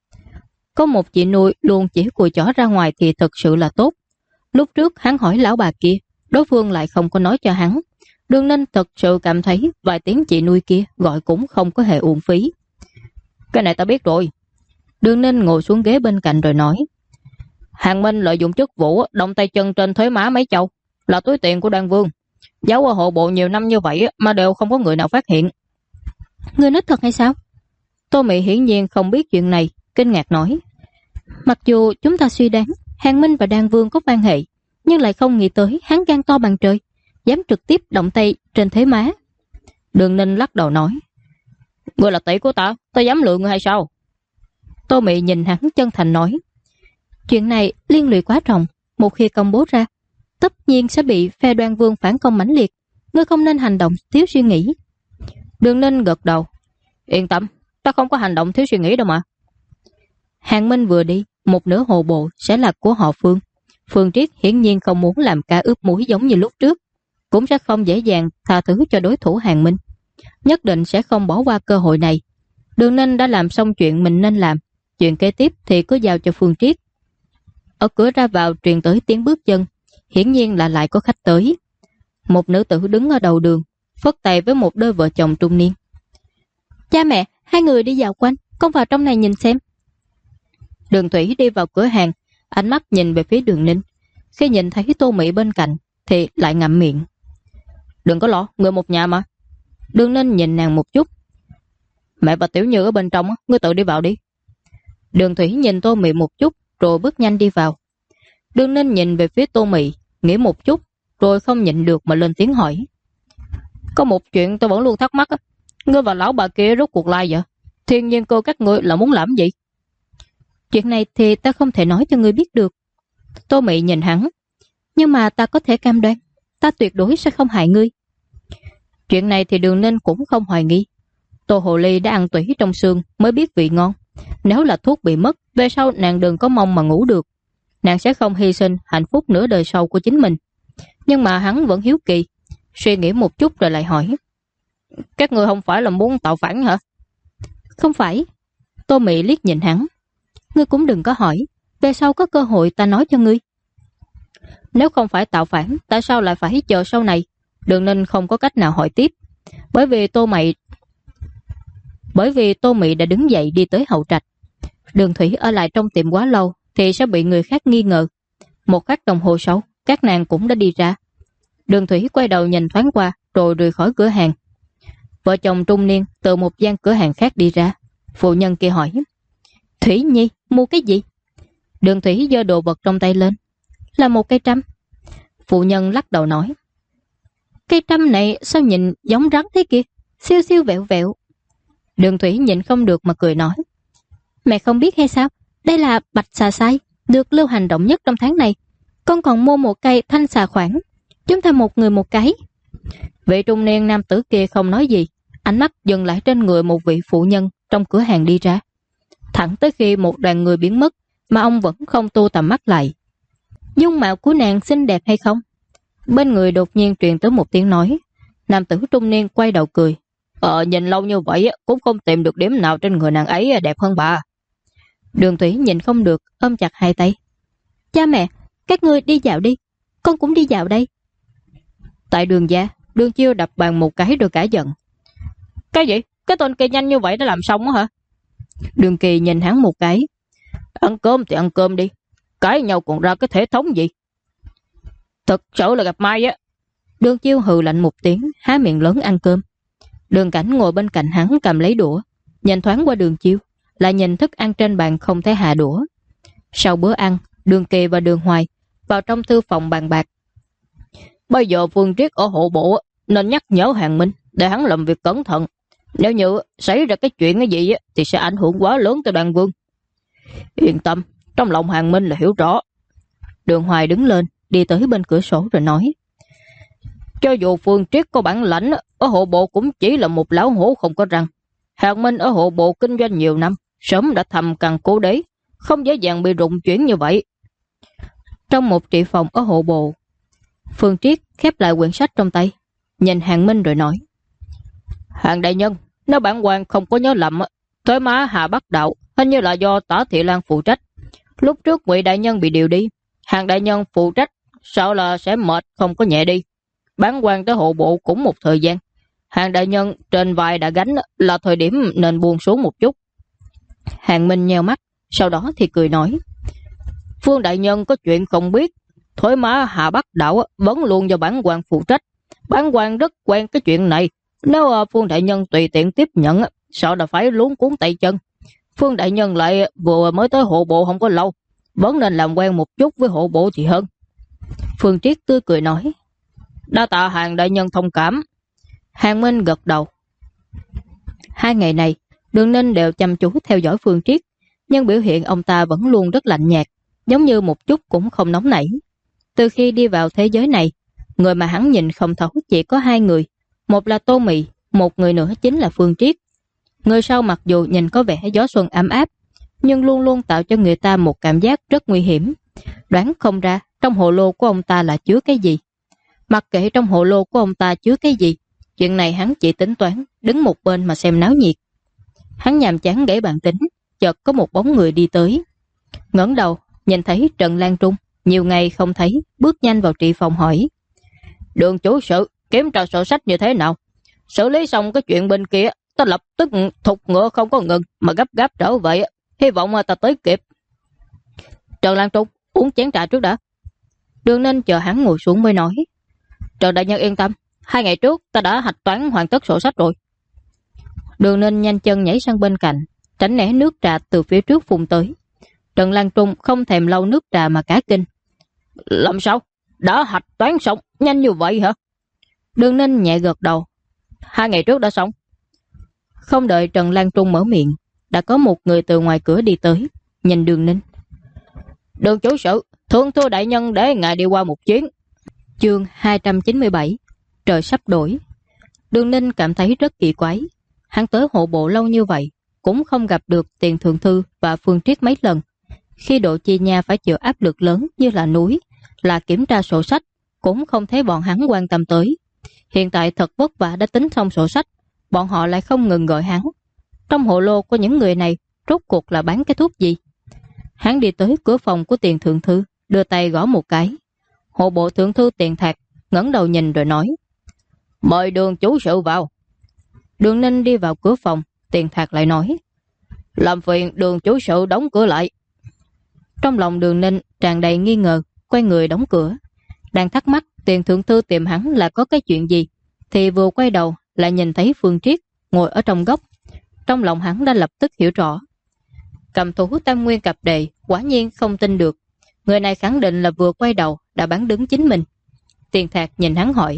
[SPEAKER 1] Có một chị nuôi luôn chỉ cùi chó ra ngoài thì thật sự là tốt. Lúc trước hắn hỏi lão bà kia, đối phương lại không có nói cho hắn. Đường Ninh thật sự cảm thấy vài tiếng chị nuôi kia gọi cũng không có hề uổng phí. Cái này ta biết rồi. Đường Ninh ngồi xuống ghế bên cạnh rồi nói. Hàng Minh lợi dụng chức vụ động tay chân trên thuế má mấy châu, là túi tiền của Đoàn Vương. Giấu ở hộ bộ nhiều năm như vậy mà đều không có người nào phát hiện.
[SPEAKER 2] Ngươi nói thật hay sao?
[SPEAKER 1] Tô Mị hiển nhiên không biết chuyện này, kinh ngạc nói.
[SPEAKER 2] Mặc dù chúng ta suy đoán Hàng Minh và Đoàn Vương có quan hệ, nhưng lại không nghĩ tới hắn gan to bằng trời, dám trực tiếp động tay trên thế má.
[SPEAKER 1] Đường Ninh lắc đầu nói. Ngươi là tỷ của ta dám lừa ngươi hay sao? Tô Mị nhìn hắn chân thành nói.
[SPEAKER 2] Chuyện này liên lụy quá rộng, một khi công bố ra, tất nhiên sẽ bị phe Đoàn Vương phản công mãnh liệt. Ngươi không nên hành động thiếu suy nghĩ.
[SPEAKER 1] Đường Ninh gật đầu. Yên tâm, ta không có hành động thiếu suy nghĩ đâu mà. Hàng Minh vừa đi, một nửa hộ bộ sẽ là của họ Phương. Phương Triết hiển nhiên không muốn làm cá ướp muối giống như lúc trước, cũng sẽ không dễ dàng tha thứ cho đối thủ Hàng Minh. Nhất định sẽ không bỏ qua cơ hội này. Đường Ninh đã làm xong chuyện mình nên làm, chuyện kế tiếp thì cứ giao cho Phương Triết. Ở cửa ra vào truyền tới tiếng bước chân, hiển nhiên là lại có khách tới. Một nữ tử đứng ở đầu đường, phất tay với một đôi vợ chồng trung niên.
[SPEAKER 2] Cha mẹ, hai người đi dạo quanh, con vào trong này nhìn xem.
[SPEAKER 1] Đường Thủy đi vào cửa hàng, ánh mắt nhìn về phía Đường Ninh. Khi nhìn thấy Tô Mị bên cạnh thì lại ngậm miệng. Đừng có lo, người một nhà mà. Đường Ninh nhìn nàng một chút. Mẹ và Tiểu Như ở bên trong, ngươi tự đi vào đi. Đường Thủy nhìn Tô Mị một chút rồi bước nhanh đi vào. Đường Ninh nhìn về phía Tô Mị, nghĩ một chút rồi không nhịn được mà lên tiếng hỏi. Có một chuyện tôi vẫn luôn thắc mắc, ngươi và lão bà kia rốt cuộc lai vậy? Thiên nhiên cô các ngươi là muốn làm gì?
[SPEAKER 2] Chuyện này thì ta không thể nói cho ngươi biết được.
[SPEAKER 1] Tô Mị nhìn hắn.
[SPEAKER 2] Nhưng mà ta có thể cam đoan, ta tuyệt đối sẽ không hại ngươi.
[SPEAKER 1] Chuyện này thì Đường Ninh cũng không hoài nghi. Tô Hồ Ly đã ăn tủy trong xương mới biết vị ngon. Nếu là thuốc bị mất, về sau nàng đừng có mong mà ngủ được. Nàng sẽ không hy sinh hạnh phúc nửa đời sau của chính mình. Nhưng mà hắn vẫn hiếu kỳ, suy nghĩ một chút rồi lại hỏi. Các ngươi không phải là muốn tạo phản hả?
[SPEAKER 2] Không phải.
[SPEAKER 1] Tô Mị liếc nhìn hắn.
[SPEAKER 2] Ngươi cũng đừng có hỏi, về sau có cơ hội ta nói cho ngươi.
[SPEAKER 1] Nếu không phải tạo phản, tại sao lại phải chờ sau này? Đường Ninh không có cách nào hỏi tiếp. Bởi vì Tô Mị đã đứng dậy đi tới hậu trạch. Đường Thủy ở lại trong tiệm quá lâu thì sẽ bị người khác nghi ngờ. Một khắc đồng hồ sau, các nàng cũng đã đi ra. Đường Thủy quay đầu nhìn thoáng qua rồi rời khỏi cửa hàng. Vợ chồng trung niên từ một gian cửa hàng khác đi ra. Phụ nhân kia hỏi.
[SPEAKER 2] Thủy Nhi, mua cái gì?
[SPEAKER 1] Đường Thủy giơ đồ vật trong tay lên.
[SPEAKER 2] Là một cây trâm.
[SPEAKER 1] Phụ nhân lắc đầu nói.
[SPEAKER 2] Cây trâm này sao nhìn giống rắn thế kia, siêu siêu vẹo vẹo.
[SPEAKER 1] Đường Thủy nhịn không được mà cười nói.
[SPEAKER 2] Mẹ không biết hay sao, đây là bạch xà sai, được lưu hành rộng nhất trong tháng này. Con còn mua một cây thanh xà khoản. Chúng ta một người một cái.
[SPEAKER 1] Vị trung niên nam tử kia không nói gì, ánh mắt dừng lại trên người một vị phụ nhân trong cửa hàng đi ra. Thẳng tới khi một đoàn người biến mất mà ông vẫn không tu tầm mắt lại.
[SPEAKER 2] Dung mạo của nàng xinh đẹp hay không?
[SPEAKER 1] Bên người đột nhiên truyền tới một tiếng nói. Nam tử trung niên quay đầu cười. Nhìn lâu như vậy cũng không tìm được điểm nào trên người nàng ấy đẹp hơn bà. Đường Thủy nhìn không được, ôm chặt hai tay.
[SPEAKER 2] Cha mẹ, các ngươi đi dạo đi, con cũng đi dạo đây.
[SPEAKER 1] Tại đường gia, Đường Chiêu đập bàn một cái rồi cả giận. Cái gì? Cái tên kia nhanh như vậy đã làm xong hả? Đường Kỳ nhìn hắn một cái. Ăn cơm thì ăn cơm đi, cãi nhau còn ra cái thể thống gì? Thật sự là gặp mai á. Đường Chiêu hừ lạnh một tiếng, há miệng lớn ăn cơm. Đường Cảnh ngồi bên cạnh hắn cầm lấy đũa, nhìn thoáng qua Đường Chiêu, lại nhìn thức ăn trên bàn không thể hạ đũa. Sau bữa ăn, Đường Kỳ và Đường Hoài vào trong thư phòng bàn bạc. Bây giờ Phương Triết ở hộ bộ nên nhắc nhở Hàng Minh để hắn làm việc cẩn thận. Nếu như xảy ra cái chuyện gì thì sẽ ảnh hưởng quá lớn tới Đoàn Vương. Yên tâm, trong lòng Hàng Minh là hiểu rõ. Đường Hoài đứng lên, đi tới bên cửa sổ rồi nói. Cho dù Phương Triết có bản lãnh, ở hộ bộ cũng chỉ là một lão hổ không có răng. Hàng Minh ở hộ bộ kinh doanh nhiều năm, sớm đã thầm cằn cố đế, không dễ dàng bị rụng chuyển như vậy. Trong một trị phòng ở hộ bộ, Phương Triết khép lại quyển sách trong tay, nhìn Hàng Minh rồi nói: Hàng đại nhân, nếu bản quan không có nhớ lầm, Thới Mã Hà Bắc Đạo hình như là do Tả Thị Lan phụ trách. Lúc trước Ngụy đại nhân bị điều đi, Hàng đại nhân phụ trách, sợ là sẽ mệt không có nhẹ đi. Bản quan tới hộ bộ cũng một thời gian. Hàng đại nhân trên vai đã gánh, là thời điểm nên buông xuống một chút. Hàng Minh nheo mắt, sau đó thì cười nói: Phương đại nhân có chuyện không biết, Thới Mã Hà Bắc Đạo vẫn luôn do bản quan phụ trách. Bản quan rất quen cái chuyện này. Nếu Phương đại nhân tùy tiện tiếp nhận, sợ là phải luống cuốn tay chân. Phương đại nhân lại vừa mới tới hộ bộ không có lâu, vẫn nên làm quen một chút với hộ bộ thì hơn. Phương Triết tươi cười nói: Đa tạ Hàng đại nhân thông cảm. Hàng Minh gật đầu. 2 ngày này, Đường Ninh đều chăm chú theo dõi Phương Triết, nhưng biểu hiện ông ta vẫn luôn rất lạnh nhạt, giống như một chút cũng không nóng nảy. Từ khi đi vào thế giới này, người mà hắn nhìn không thấu chỉ có 2 người, một là Tô Mị, một người nữa chính là Phương Triết. Người sau mặc dù nhìn có vẻ gió xuân ấm áp, nhưng luôn luôn tạo cho người ta một cảm giác rất nguy hiểm. Đoán không ra trong hồ lô của ông ta là chứa cái gì. Mặc kệ trong hồ lô của ông ta chứa cái gì, chuyện này hắn chỉ tính toán đứng một bên mà xem náo nhiệt. Hắn nhàm chán gãy bàn tính, chợt có một bóng người đi tới. Ngẩng đầu nhìn thấy Trần Lan Trung, nhiều ngày không thấy, bước nhanh vào trị phòng hỏi: Đường chủ sự, kiểm tra sổ sách như thế nào? Xử lý xong cái chuyện bên kia, ta lập tức thục ngựa không có ngừng mà gấp gáp trở về, hy vọng ta tới kịp. Trần Lan Trung, uống chén trà trước đã. Đường Ninh chờ hắn ngồi xuống mới nói: Trần đại nhân yên tâm, 2 ngày trước ta đã hạch toán hoàn tất sổ sách rồi. Đường Ninh nhanh chân nhảy sang bên cạnh, tránh né nước trà từ phía trước phun tới. Trần Lan Trung không thèm lau nước trà mà cả kinh: Làm sao? Đã hạch toán xong nhanh như vậy hả? Đường Ninh nhẹ gật đầu: 2 ngày trước đã xong. Không đợi Trần Lan Trung mở miệng, đã có một người từ ngoài cửa đi tới, nhìn Đường Ninh: Đường chủ sự, thượng thưa đại nhân để ngài đi qua một chuyến. Chương 297, trời sắp đổi. Đường Ninh cảm thấy rất kỳ quái. Hắn tới hộ bộ lâu như vậy, cũng không gặp được Tiền thượng thư và Phương Triết mấy lần. Khi Độ Chi Nha phải chịu áp lực lớn như là núi, là kiểm tra sổ sách, cũng không thấy bọn hắn quan tâm tới. Hiện tại thật vất vả đã tính xong sổ sách, bọn họ lại không ngừng gọi hắn. Trong hộ lô của những người này, rốt cuộc là bán cái thuốc gì? Hắn đi tới cửa phòng của Tiền thượng thư, đưa tay gõ một cái. Hộ bộ thượng thư Tiền Thạc ngẩng đầu nhìn rồi nói: Mời Đường chủ sự vào. Đường Ninh đi vào cửa phòng, Tiền Thạc lại nói: Làm phiền Đường chủ sự đóng cửa lại. Trong lòng Đường Ninh tràn đầy nghi ngờ, quay người đóng cửa. Đang thắc mắc Tiền thượng thư tìm hắn là có cái chuyện gì, thì vừa quay đầu lại nhìn thấy Phương Triết ngồi ở trong góc. Trong lòng hắn đã lập tức hiểu rõ. Cầm thú tam nguyên cặp đề quả nhiên không tin được. Người này khẳng định là vừa quay đầu đã bán đứng chính mình. Tiền Thạc nhìn hắn hỏi: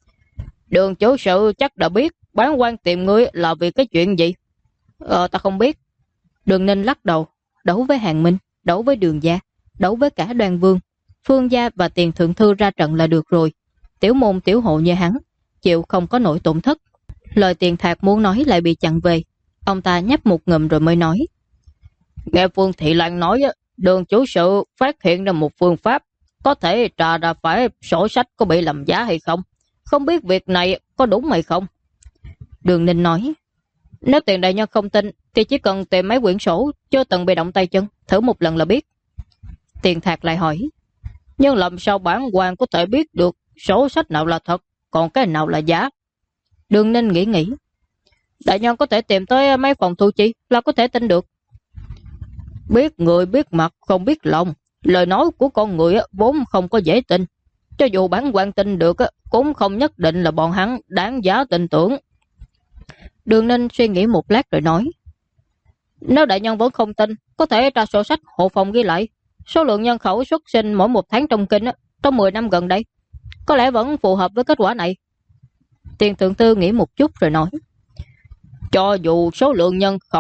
[SPEAKER 1] Đường chủ sự chắc đã biết bán quan tìm ngươi là vì cái chuyện gì? Ta không biết. Đường Ninh lắc đầu. Đấu với Hàng Minh, đấu với Đường gia, đấu với cả Đoan Vương, Phương gia và Tiền thượng thư ra trận là được rồi. Tiểu môn tiểu hộ như hắn, chịu không có nổi tổn thất. Lời Tiền Thạc muốn nói lại bị chặn về. Ông ta nhấp một ngụm rồi mới nói: Nghe Phương Thị Lan nói, Đường chủ sự phát hiện ra một phương pháp có thể trà ra phải sổ sách có bị làm giá hay không. Không biết việc này có đúng hay không? Đường Ninh nói: Nếu Tiền đại nhân không tin thì chỉ cần tìm mấy quyển sổ chưa từng bị động tay chân, thử một lần là biết. Tiền Thạc lại hỏi: Nhưng làm sao bản quan có thể biết được sổ sách nào là thật, còn cái nào là giả? Đường Ninh nghĩ. Đại nhân có thể tìm tới mấy phòng thu chi là có thể tin được. Biết người biết mặt không biết lòng, lời nói của con người vốn không có dễ tin. Cho dù bản quan tin được cũng không nhất định là bọn hắn đáng giá tin tưởng. Đường Ninh suy nghĩ một lát rồi nói: Nếu đại nhân vẫn không tin, có thể tra sổ sách hộ phòng ghi lại số lượng nhân khẩu xuất sinh mỗi một tháng trong kinh trong 10 năm gần đây, có lẽ vẫn phù hợp với kết quả này. Tiền thượng thư nghĩ một chút rồi nói: Cho dù số lượng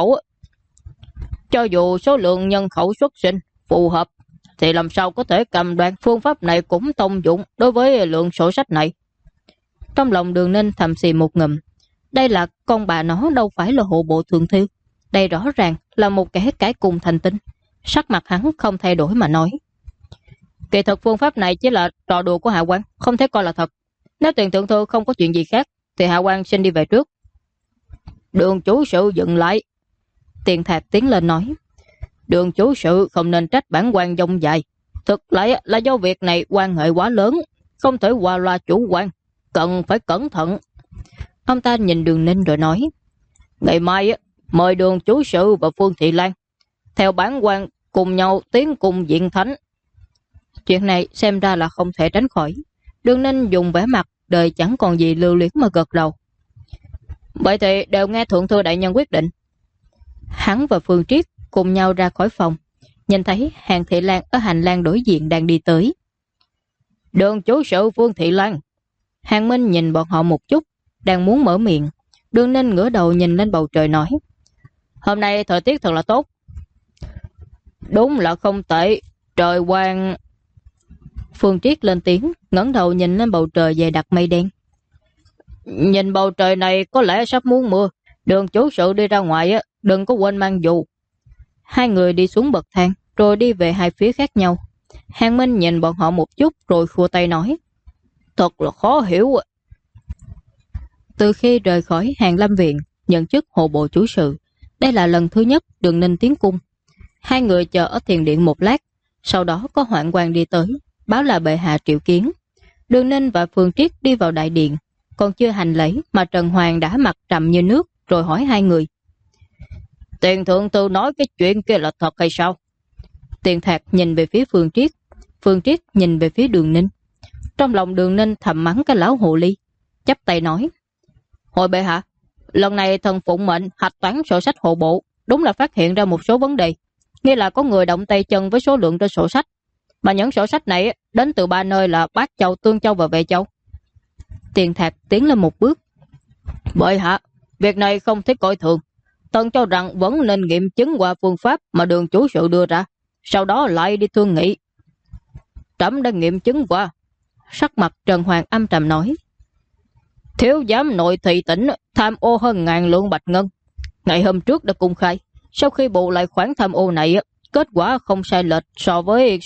[SPEAKER 1] nhân khẩu xuất sinh phù hợp, thì làm sao có thể cầm đoan phương pháp này cũng thông dụng đối với lượng sổ sách này. Trong lòng Đường Ninh thầm xì một ngụm. Đây là con bà nó đâu phải là hộ bộ thượng thư. Đây rõ ràng là một kẻ cãi cùng thành tinh. Sắc mặt hắn không thay đổi mà nói: Kỳ thực phương pháp này chỉ là trò đùa của hạ quan, không thể coi là thật. Nếu tiền thượng thư không có chuyện gì khác thì hạ quan xin đi về trước. Đường chủ sự dừng lại. Tiền Thạc tiến lên nói. Đường chủ sự không nên trách bản quan dông dài. Thực lại là do việc này quan hệ quá lớn, không thể qua loa chủ quan, cần phải cẩn thận. Ông ta nhìn Đường Ninh rồi nói. Ngày mai mời đường chủ sự và Phương Thị Lan theo bản quan cùng nhau tiến cùng diện thánh. Chuyện này xem ra là không thể tránh khỏi. Đường Ninh dùng vẻ mặt đời chẳng còn gì lưu luyến mà gật đầu. Vậy thì đều nghe thượng thư đại nhân quyết định. Hắn và Phương Triết cùng nhau ra khỏi phòng, nhìn thấy Hàng Thị Lan ở hành lang đối diện đang đi tới. Đường chủ sự Phương Thị Lan. Hàng Minh nhìn bọn họ một chút, đang muốn mở miệng. Đường Ninh ngửa đầu nhìn lên bầu trời nói. Hôm nay thời tiết thật là tốt. Đúng là không tệ. Trời quang. Phương Triết lên tiếng, ngẩng đầu nhìn lên bầu trời dày đặc mây đen. Nhìn bầu trời này có lẽ sắp muốn mưa. Đường chủ sự đi ra ngoài đừng có quên mang dù. Hai người đi xuống bậc thang rồi đi về hai phía khác nhau. Hàng Minh nhìn bọn họ một chút rồi khua tay nói. Thật là khó hiểu. Từ khi rời khỏi Hàng Lâm Viện nhận chức hộ bộ chủ sự, đây là lần thứ nhất Đường Ninh tiến cung. Hai người chờ ở thiền điện một lát, sau đó có hoạn quan đi tới, báo là bệ hạ triệu kiến. Đường Ninh và Phương Triết đi vào đại điện, còn chưa hành lễ mà Trần Hoàng đã mặt trầm như nước rồi hỏi hai người. Tiền thượng thư nói cái chuyện kia là thật hay sao? Tiền Thạc nhìn về phía Phương Triết nhìn về phía Đường Ninh. Trong lòng Đường Ninh thầm mắng cái lão hồ ly, chắp tay nói. Hồi bệ hạ, lần này thần phụng mệnh hạch toán sổ sách hộ bộ, đúng là phát hiện ra một số vấn đề. Nghĩa là có người động tay chân với số lượng trên sổ sách. Mà những sổ sách này đến từ ba nơi là Bát Châu, Tương Châu và Vệ Châu. Tiền Thạc tiến lên một bước. Bệ hạ, việc này không thể coi thường. Thần cho rằng vẫn nên nghiệm chứng qua phương pháp mà đường chủ sự đưa ra, sau đó lại đi thương nghị. Trẫm đã nghiệm chứng qua. Sắc mặt Trần Hoàng âm trầm nói. Thiếu giám nội thị tỉnh tham ô hơn 1000 lượng bạch ngân. Ngày hôm trước đã công khai. Sau khi bù lại khoản tham ô này, kết quả không sai lệch so với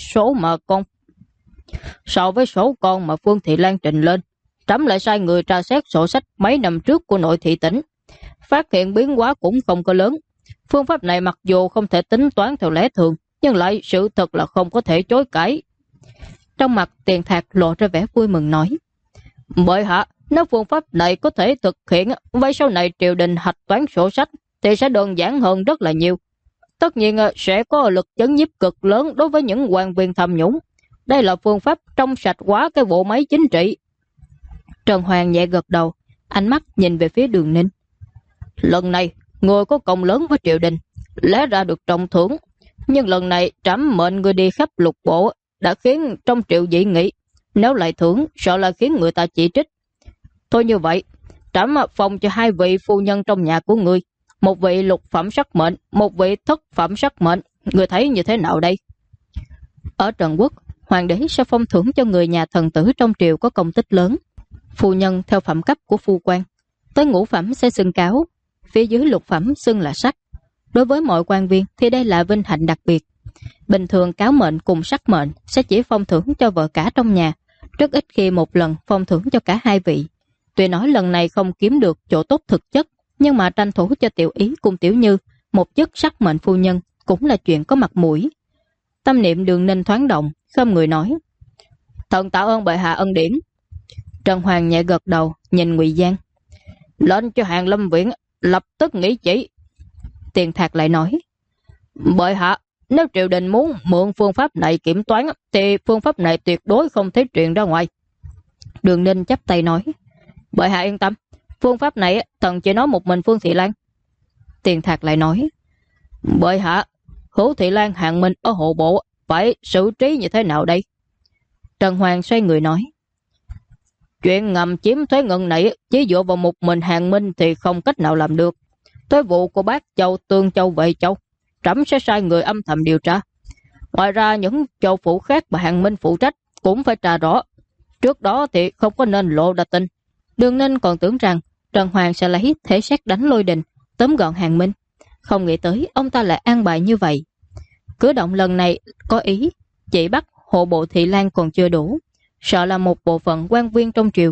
[SPEAKER 1] số con mà Phương Thị Lan trình lên. Trẫm lại sai người tra xét sổ sách mấy năm trước của nội thị tỉnh. Phát hiện biến hóa cũng không có lớn. Phương pháp này mặc dù không thể tính toán theo lẽ thường, nhưng lại sự thật là không có thể chối cãi. Trong mặt Tiền Thạc lộ ra vẻ vui mừng nói. Bệ hạ, nếu phương pháp này có thể thực hiện, vậy sau này triều đình hạch toán sổ sách thì sẽ đơn giản hơn rất là nhiều. Tất nhiên sẽ có lực chấn nhiếp cực lớn đối với những quan viên tham nhũng. Đây là phương pháp trong sạch hóa cái bộ máy chính trị. Trần Hoàng nhẹ gật đầu, ánh mắt nhìn về phía Đường Ninh. Lần này, người có công lớn với triều đình, lẽ ra được trọng thưởng. Nhưng lần này trẫm mệnh người đi khắp lục bộ đã khiến trong triệu dị nghị. Nếu lại thưởng, sợ là khiến người ta chỉ trích. Thôi như vậy, trẫm phong cho 2 vị phu nhân trong nhà của người. Một vị lục phẩm sắc mệnh, một vị thất phẩm sắc mệnh. Người thấy như thế nào đây? Ở Trần Quốc, hoàng đế sẽ phong thưởng cho người nhà thần tử trong triều có công tích lớn. Phu nhân theo phẩm cấp của phu quan. Tới ngũ phẩm sẽ xưng cáo, phía dưới lục phẩm xưng là sắc. Đối với mọi quan viên thì đây là vinh hạnh đặc biệt. Bình thường cáo mệnh cùng sắc mệnh sẽ chỉ phong thưởng cho vợ cả trong nhà, rất ít khi một lần phong thưởng cho cả hai vị. Tuy nói lần này không kiếm được chỗ tốt thực chất, nhưng mà tranh thủ cho Tiểu Ý cùng Tiểu Như một chức sắc mệnh phu nhân cũng là chuyện có mặt mũi. Tâm niệm Đường Ninh thoáng động, khom người nói. Thần tạ ơn bệ hạ ân điển. Trần Hoàng nhẹ gật đầu, nhìn Ngụy Giang. Lên cho Hàng Lâm Viện lập tức nghỉ chỉ. Tiền Thạc lại nói. Bệ hạ, nếu triều đình muốn mượn phương pháp này kiểm toán thì phương pháp này tuyệt đối không thể truyền ra ngoài. Đường Ninh chắp tay nói. Bệ hạ yên tâm, phương pháp này thần chỉ nói một mình Phương Thị Lan. Tiền Thạc lại nói. Bệ hạ, Hữu Thị Lan Hạng Minh ở hộ bộ phải xử trí như thế nào đây? Trần Hoàng xoay người nói. Chuyện ngầm chiếm thuế ngân này chỉ dựa vào một mình Hạng Minh thì không cách nào làm được. Thuế vụ của Bát Châu, Tương Châu, Vệ Châu, trẫm sẽ sai người âm thầm điều tra. Ngoài ra những châu phủ khác mà Hạng Minh phụ trách cũng phải tra rõ. Trước đó thì không có nên lộ ra tin. Đường Ninh còn tưởng rằng Trần Hoàng sẽ lấy thể xét đánh Lôi Đình, tóm gọn Hạng Minh. Không nghĩ tới ông ta lại an bài như vậy. Cử động lần này có ý chỉ bắt hộ bộ Thị Lan còn chưa đủ. Sợ là một bộ phận quan viên trong triều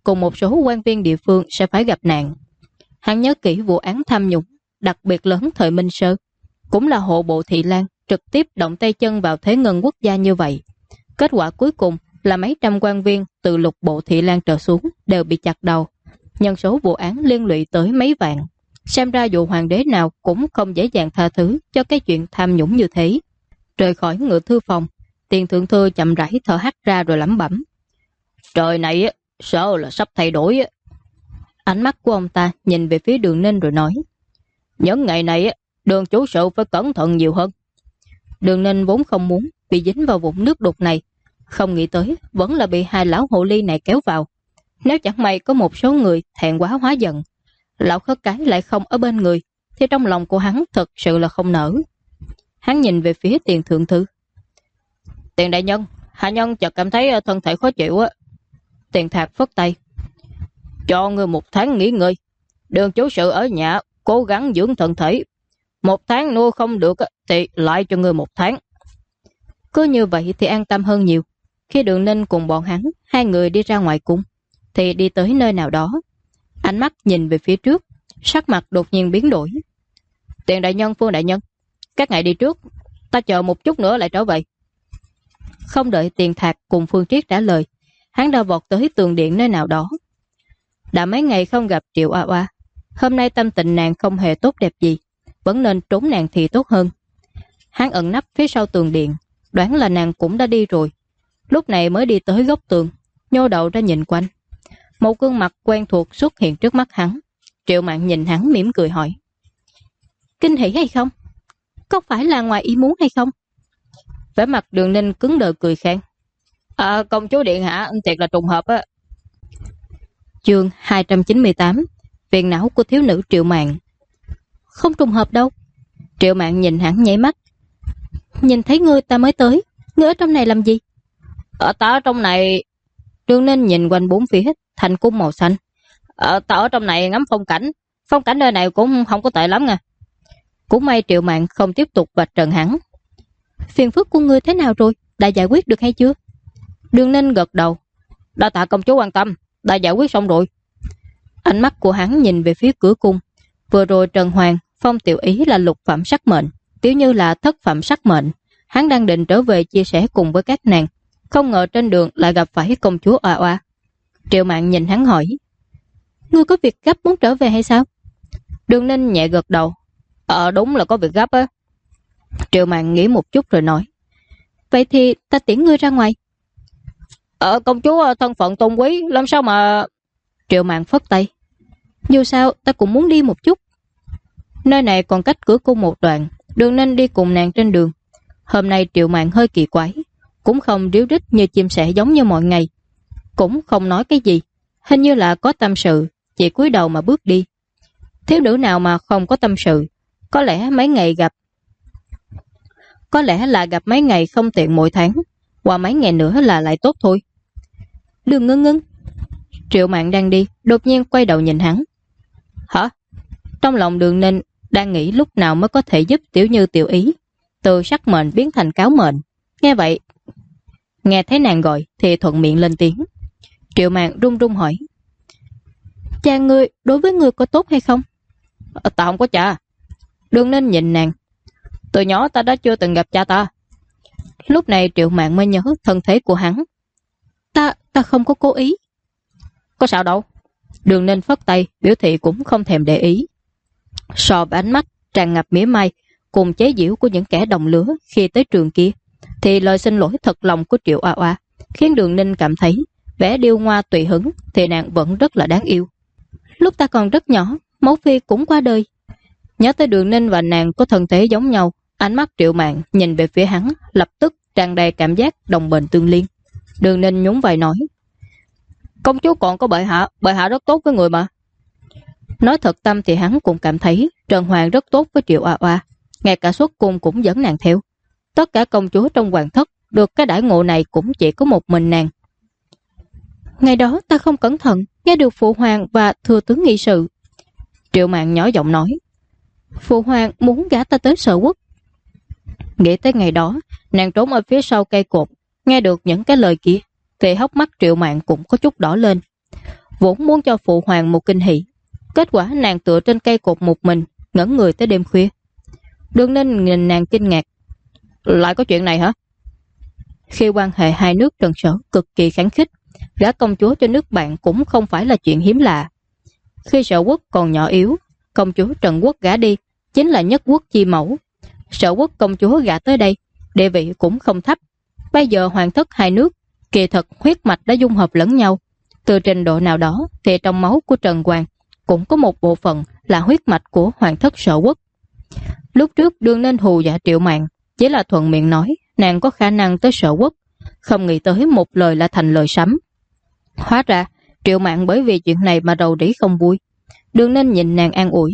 [SPEAKER 1] cùng một số quan viên địa phương sẽ phải gặp nạn. Hắn nhớ kỹ vụ án tham nhũng đặc biệt lớn thời Minh Sơ, cũng là hộ bộ Thị Lan trực tiếp động tay chân vào thế ngân quốc gia như vậy. Kết quả cuối cùng là mấy trăm quan viên từ lục bộ Thị Lan trở xuống đều bị chặt đầu. Nhân số vụ án liên lụy tới mấy vạn. Xem ra dù hoàng đế nào cũng không dễ dàng tha thứ cho cái chuyện tham nhũng như thế. Rời khỏi ngự thư phòng, Tiền thượng thư chậm rãi thở hắt ra rồi lẩm bẩm. Trời này sợ là sắp thay đổi. Ánh mắt của ông ta nhìn về phía Đường Ninh rồi nói. Những ngày này Đường chủ sự phải cẩn thận nhiều hơn. Đường Ninh vốn không muốn bị dính vào vũng nước đục này, không nghĩ tới vẫn là bị hai lão hồ ly này kéo vào. Nếu chẳng may có một số người thẹn quá hóa giận, lão khất cái lại không ở bên người, thì trong lòng của hắn thật sự là không nở. Hắn nhìn về phía Tiền thượng thư. Tiền đại nhân, hạ nhân chợt cảm thấy thân thể khó chịu á. Tiền Thạc phất tay. Cho ngươi 1 tháng nghỉ ngơi. Đường chủ sự ở nhà cố gắng dưỡng thân thể. 1 tháng nuôi không được thì lại cho ngươi 1 tháng. Cứ như vậy thì an tâm hơn nhiều. Khi Đường Ninh cùng bọn hắn, hai người đi ra ngoài cung, thì đi tới nơi nào đó. Ánh mắt nhìn về phía trước, sắc mặt đột nhiên biến đổi. Tiền đại nhân, Phương đại nhân, các ngài đi trước, ta chờ một chút nữa lại trở về. Không đợi Tiền Thạc cùng Phương Triết trả lời, hắn đã vọt tới tường điện nơi nào đó. Đã mấy ngày không gặp Triệu Oa Oa, hôm nay tâm tình nàng không hề tốt đẹp gì, vẫn nên trốn nàng thì tốt hơn. Hắn ẩn nấp phía sau tường điện, đoán là nàng cũng đã đi rồi. Lúc này mới đi tới góc tường, nhô đầu ra nhìn quanh. Một gương mặt quen thuộc xuất hiện trước mắt hắn. Triệu Mạn nhìn hắn mỉm cười hỏi. Kinh hỉ hay không? Có phải là ngoài ý muốn hay không? Vẻ mặt Đường Ninh cứng đờ cười khen. Công chúa điện hạ, thiệt là trùng hợp á. Chương 298. Phiền não của thiếu nữ Triệu Mạn. Không trùng hợp đâu. Triệu Mạn nhìn hắn nháy mắt. Nhìn thấy ngươi ta mới tới. Ngươi ở trong này làm gì? Ta ở trong này. Đường Ninh nhìn quanh bốn phía thành cung màu xanh. Ta ở trong này ngắm phong cảnh. Phong cảnh nơi này cũng không có tệ lắm nha. Cũng may Triệu Mạn không tiếp tục vạch trần hắn. Phiền phức của ngươi thế nào rồi? Đã giải quyết được hay chưa? Đường Ninh gật đầu. Đa tạ công chúa quan tâm, đã giải quyết xong rồi. Ánh mắt của hắn nhìn về phía cửa cung. Vừa rồi Trần Hoàng, Phong Tiểu Ý là lục phẩm sắc mệnh, Tiểu Như là thất phẩm sắc mệnh. Hắn đang định trở về chia sẻ cùng với các nàng, không ngờ trên đường lại gặp phải công chúa Oa Oa. Triệu Mạn nhìn hắn hỏi. Ngươi có việc gấp muốn trở về hay sao? Đường Ninh nhẹ gật đầu. Đúng là có việc gấp á. Triệu Mạn nghĩ một chút rồi nói. Vậy thì ta tiễn ngươi ra ngoài. Công chúa thân phận tôn quý, làm sao mà... Triệu Mạn phất tay. Dù sao ta cũng muốn đi một chút. Nơi này còn cách cửa cung một đoạn, Đường Ninh đi cùng nàng trên đường. Hôm nay Triệu Mạn hơi kỳ quái, cũng không ríu rít như chim sẻ giống như mọi ngày, cũng không nói cái gì, hình như là có tâm sự, chỉ cúi đầu mà bước đi. Thiếu nữ nào mà không có tâm sự, có lẽ là gặp mấy ngày không tiện mỗi tháng, qua mấy ngày nữa là lại tốt thôi. Đường Ngưng Ngưng. Triệu Mạn đang đi, đột nhiên quay đầu nhìn hắn. Hả? Trong lòng Đường Ninh đang nghĩ lúc nào mới có thể giúp Tiểu Như Tiểu Ý từ sắc mệnh biến thành cáo mệnh. Nghe thấy nàng gọi thì thuận miệng lên tiếng. Triệu Mạn run run hỏi. Cha ngươi đối với ngươi có tốt hay không? Ta không có cha. Đường Ninh nhìn nàng. Từ nhỏ ta đã chưa từng gặp cha ta. Lúc này Triệu Mạn mới nhớ thân thế của hắn. Ta không có cố ý. Có sao đâu. Đường Ninh phất tay, biểu thị cũng không thèm để ý. So với ánh mắt tràn ngập mỉa mai cùng chế giễu của những kẻ đồng lứa khi tới trường kia, thì lời xin lỗi thật lòng của Triệu Oa Oa khiến Đường Ninh cảm thấy vẻ điêu ngoa tùy hứng thì nàng vẫn rất là đáng yêu. Lúc ta còn rất nhỏ, mẫu phi cũng qua đời. Nhớ tới Đường Ninh và nàng có thân thể giống nhau, ánh mắt Triệu Mạn nhìn về phía hắn lập tức tràn đầy cảm giác đồng bệnh tương liên. Đường Ninh nhún vai nói. Công chúa còn có bệ hạ rất tốt với người mà. Nói thật tâm thì hắn cũng cảm thấy Trần Hoàng rất tốt với Triệu Oa Oa, ngay cả xuất cung cũng dẫn nàng theo. Tất cả công chúa trong hoàng thất được cái đãi ngộ này cũng chỉ có một mình nàng. Ngày đó ta không cẩn thận nghe được phụ hoàng và thừa tướng nghị sự. Triệu Mạn nhỏ giọng nói. Phụ hoàng muốn gả ta tới Sở Quốc. Nghĩ tới ngày đó, nàng trốn ở phía sau cây cột, nghe được những cái lời kia thì hốc mắt Triệu Mạn cũng có chút đỏ lên. vốn muốn cho phụ hoàng một kinh hỷ. Kết quả nàng tựa trên cây cột một mình, ngẩn người tới đêm khuya. Đường Ninh nhìn nàng kinh ngạc. Lại có chuyện này hả? Khi quan hệ hai nước Trần Sở cực kỳ kháng khích, gả công chúa cho nước bạn cũng không phải là chuyện hiếm lạ. Khi Sở Quốc còn nhỏ yếu, công chúa Trần Quốc gả đi chính là nhất quốc chi mẫu. Sở Quốc công chúa gả tới đây, địa vị cũng không thấp. Bây giờ hoàng thất hai nước kỳ thật huyết mạch đã dung hợp lẫn nhau. Từ trình độ nào đó thì trong máu của Trần Hoàng cũng có một bộ phận là huyết mạch của hoàng thất Sở Quốc. Lúc trước Đường Ninh hù dọa Triệu Mạn chỉ là thuận miệng nói nàng có khả năng tới Sở Quốc, không nghĩ tới một lời là thành lời sấm. Hóa ra Triệu Mạn bởi vì chuyện này mà đầu đĩ không vui. Đường Ninh nhìn nàng an ủi.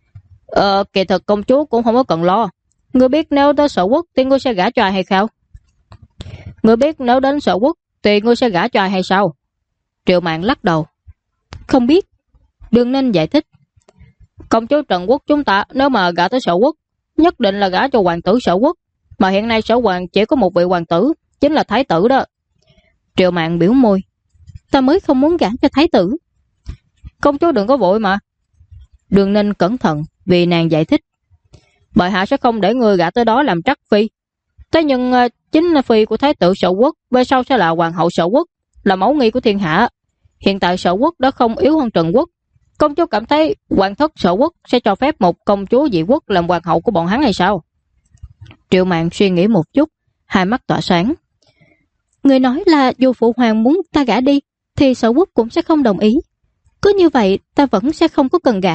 [SPEAKER 1] Kỳ thật công chúa cũng không có cần lo. Ngươi biết nếu tới Sở Quốc thì ngươi sẽ gả cho ai hay sao? Ngươi biết nếu đến Sở Quốc thì ngươi sẽ gả cho ai hay sao? Triệu Mạn lắc đầu. Không biết. Đường Ninh giải thích. Công chúa Trần Quốc chúng ta nếu mà gả tới Sở Quốc, nhất định là gả cho hoàng tử Sở Quốc. Mà hiện nay Sở Hoàng chỉ có một vị hoàng tử, chính là thái tử đó. Triệu Mạn biểu môi. Ta mới không muốn gả cho thái tử. Công chúa đừng có vội mà. Đường Ninh cẩn thận vì nàng giải thích. Bệ hạ sẽ không để người gả tới đó làm trắc phi. Thế nhưng chính là phi của thái tử Sở Quốc, về sau sẽ là hoàng hậu Sở Quốc, là mẫu nghi của thiên hạ. Hiện tại Sở Quốc đã không yếu hơn Trần Quốc. Công chúa cảm thấy hoàng thất Sở Quốc sẽ cho phép một công chúa dị quốc làm hoàng hậu của bọn hắn hay sao? Triệu Mạn suy nghĩ một chút, hai mắt tỏa sáng. Người nói là dù phụ hoàng muốn ta gả đi thì Sở Quốc cũng sẽ không đồng ý. Cứ như vậy ta vẫn sẽ không có cần gả.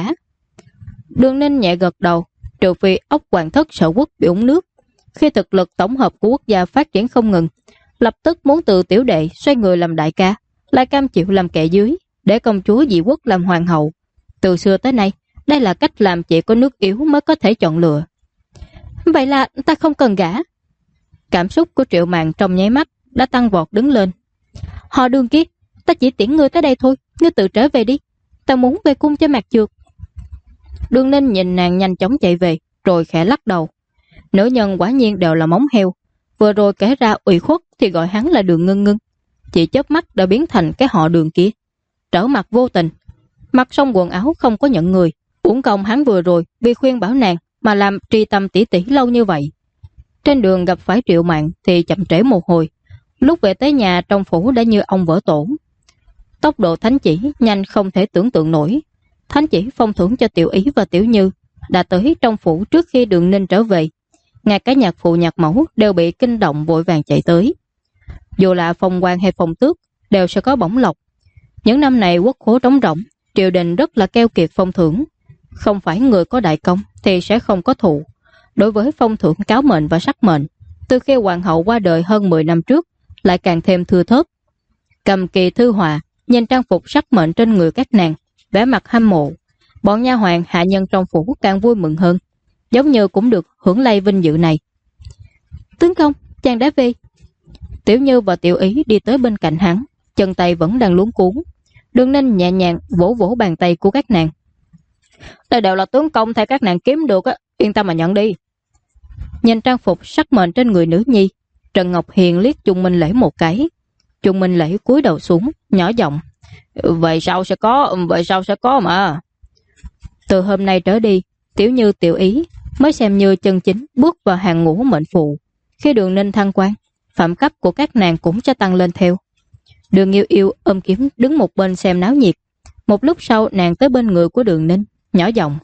[SPEAKER 1] Đường Ninh nhẹ gật đầu. Trừ phi ốc hoàng thất Sở Quốc bị uống nước. Khi thực lực tổng hợp của quốc gia phát triển không ngừng, lập tức muốn từ tiểu đệ xoay người làm đại ca, lại cam chịu làm kẻ dưới, để công chúa dị quốc làm hoàng hậu. Từ xưa tới nay, đây là cách làm chỉ có nước yếu mới có thể chọn lựa. Vậy là ta không cần gả. Cảm xúc của Triệu Mạn trong nháy mắt đã tăng vọt đứng lên. Họ Đường kia, ta chỉ tiễn ngươi tới đây thôi, ngươi tự trở về đi. Ta muốn về cung cho Mạc Trược. Đường Ninh nhìn nàng nhanh chóng chạy về, rồi khẽ lắc đầu. Nữ nhân quả nhiên đều là móng heo. Vừa rồi kể ra ủy khuất thì gọi hắn là Đường Ngân Ngân. Chỉ chớp mắt đã biến thành cái họ Đường kia. Trở mặt vô tình, mặc xong quần áo không có nhận người. Uổng công hắn vừa rồi vì khuyên bảo nàng mà làm tri tâm tỉ tỉ lâu như vậy. Trên đường gặp phải Triệu Mạn thì chậm trễ một hồi. Lúc về tới nhà trong phủ đã như ông vỡ tổ. Tốc độ thánh chỉ nhanh không thể tưởng tượng nổi. Thánh chỉ phong thưởng cho Tiểu Ý và Tiểu Như đã tới trong phủ trước khi Đường Ninh trở về. Ngay cả nhạc phụ nhạc mẫu đều bị kinh động vội vàng chạy tới. Dù là phong quan hay phong tước đều sẽ có bổng lộc. Những năm này quốc khố trống rỗng, triều đình rất là keo kiệt phong thưởng. Không phải người có đại công thì sẽ không có thụ. Đối với phong thưởng cáo mệnh và sắc mệnh, từ khi hoàng hậu qua đời hơn 10 năm trước lại càng thêm thưa thớt. Cầm kỳ thư họa, nhìn trang phục sắc mệnh trên người các nàng, vẻ mặt hâm mộ. Bọn nha hoàn hạ nhân trong phủ càng vui mừng hơn, giống như cũng được hưởng lây vinh dự này. Tướng công, chàng đã về. Tiểu Như và Tiểu Ý đi tới bên cạnh hắn, chân tay vẫn đang luống cuống. Đường Ninh nhẹ nhàng vỗ vỗ bàn tay của các nàng. Đây đều là tướng công thay các nàng kiếm được á, yên tâm mà nhận đi. Nhìn trang phục sắc mệnh trên người nữ nhi, Trần Ngọc Hiền liếc Trung Minh Lễ một cái. Trung Minh Lễ cúi đầu xuống, nhỏ giọng. Vậy sao sẽ có mà. Từ hôm nay trở đi, Tiểu Như Tiểu Ý mới xem như chân chính bước vào hàng ngũ mệnh phụ. Khi Đường Ninh thăng quan, phẩm cấp của các nàng cũng sẽ tăng lên theo. Đường Yêu Yêu ôm kiếm đứng một bên xem náo nhiệt. Một lúc sau nàng tới bên người của Đường Ninh, nhỏ giọng.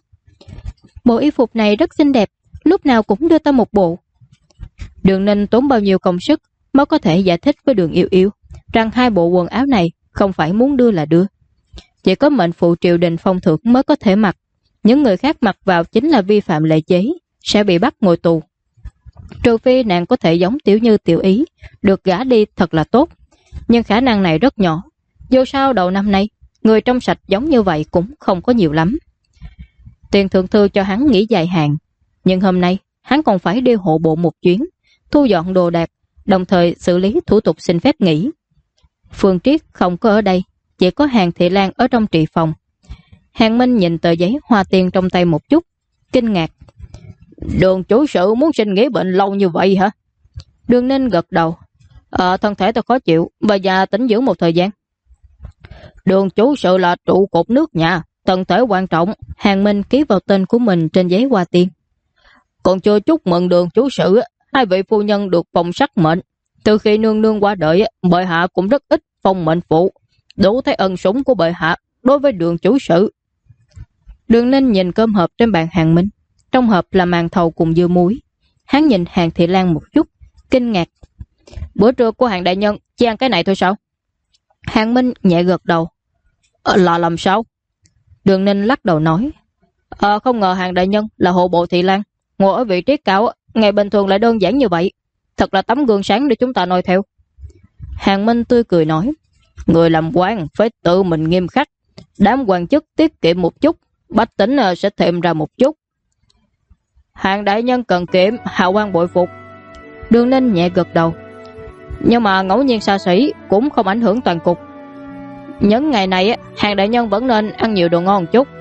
[SPEAKER 1] Bộ y phục này rất xinh đẹp, lúc nào cũng đưa ta một bộ. Đường Ninh tốn bao nhiêu công sức mới có thể giải thích với Đường Yêu Yêu rằng hai bộ quần áo này không phải muốn đưa là đưa. Chỉ có mệnh phụ triều đình phong thưởng mới có thể mặc. Những người khác mặc vào chính là vi phạm lệ chế, sẽ bị bắt ngồi tù. Trừ phi nàng có thể giống Tiểu Như Tiểu Ý, được gả đi thật là tốt. Nhưng khả năng này rất nhỏ. Dù sao đầu năm nay, người trong sạch giống như vậy cũng không có nhiều lắm. Tiền thượng thư cho hắn nghỉ dài hạn, nhưng hôm nay hắn còn phải đi hộ bộ một chuyến, thu dọn đồ đạc, đồng thời xử lý thủ tục xin phép nghỉ. Phương Triết không có ở đây, chỉ có Hàn Thị Lan ở trong trị phòng. Hàn Minh nhìn tờ giấy hoa tiền trong tay một chút, kinh ngạc. Đường chủ sự muốn xin nghỉ bệnh lâu như vậy hả? Đường Ninh gật đầu. Thân thể tôi khó chịu, và già tĩnh dưỡng một thời gian. Đường chủ sự là trụ cột nước nhà, thân thể quan trọng.
[SPEAKER 2] Hàng Minh ký vào tên của mình trên giấy hoa tiên.
[SPEAKER 1] Còn chưa chúc mừng đường chủ sự, hai vị phu nhân được phong sắc mệnh. Từ khi nương nương qua đời, bệ hạ cũng rất ít phong mệnh phụ, đủ thấy ân sủng của bệ hạ đối với đường chủ sự.
[SPEAKER 2] Đường Ninh nhìn cơm hộp trên bàn Hàng Minh. Trong hộp là màn thầu cùng dưa muối. Hắn nhìn Hàng Thị Lan một chút, kinh ngạc.
[SPEAKER 1] Bữa trưa của Hàng đại nhân chỉ ăn cái này thôi sao?
[SPEAKER 2] Hàng Minh nhẹ gật đầu.
[SPEAKER 1] Là làm sao?
[SPEAKER 2] Đường Ninh lắc đầu nói.
[SPEAKER 1] Không ngờ Hàng đại nhân là hộ bộ Thị Lan, ngồi ở vị trí cao, ngày bình thường lại đơn giản như vậy. Thật là tấm gương sáng để chúng ta noi theo.
[SPEAKER 2] Hàng Minh tươi cười nói.
[SPEAKER 1] Người làm quan phải tự mình nghiêm khắc, đám quan chức tiết kiệm một chút, bách tính sẽ thêm ra một chút. Hàng đại nhân cần kiệm, hào quan bội phục.
[SPEAKER 2] Đường Ninh nhẹ gật đầu.
[SPEAKER 1] Nhưng mà ngẫu nhiên xa xỉ cũng không ảnh hưởng toàn cục. Những ngày này Hàng đại nhân vẫn nên ăn nhiều đồ ngon chút.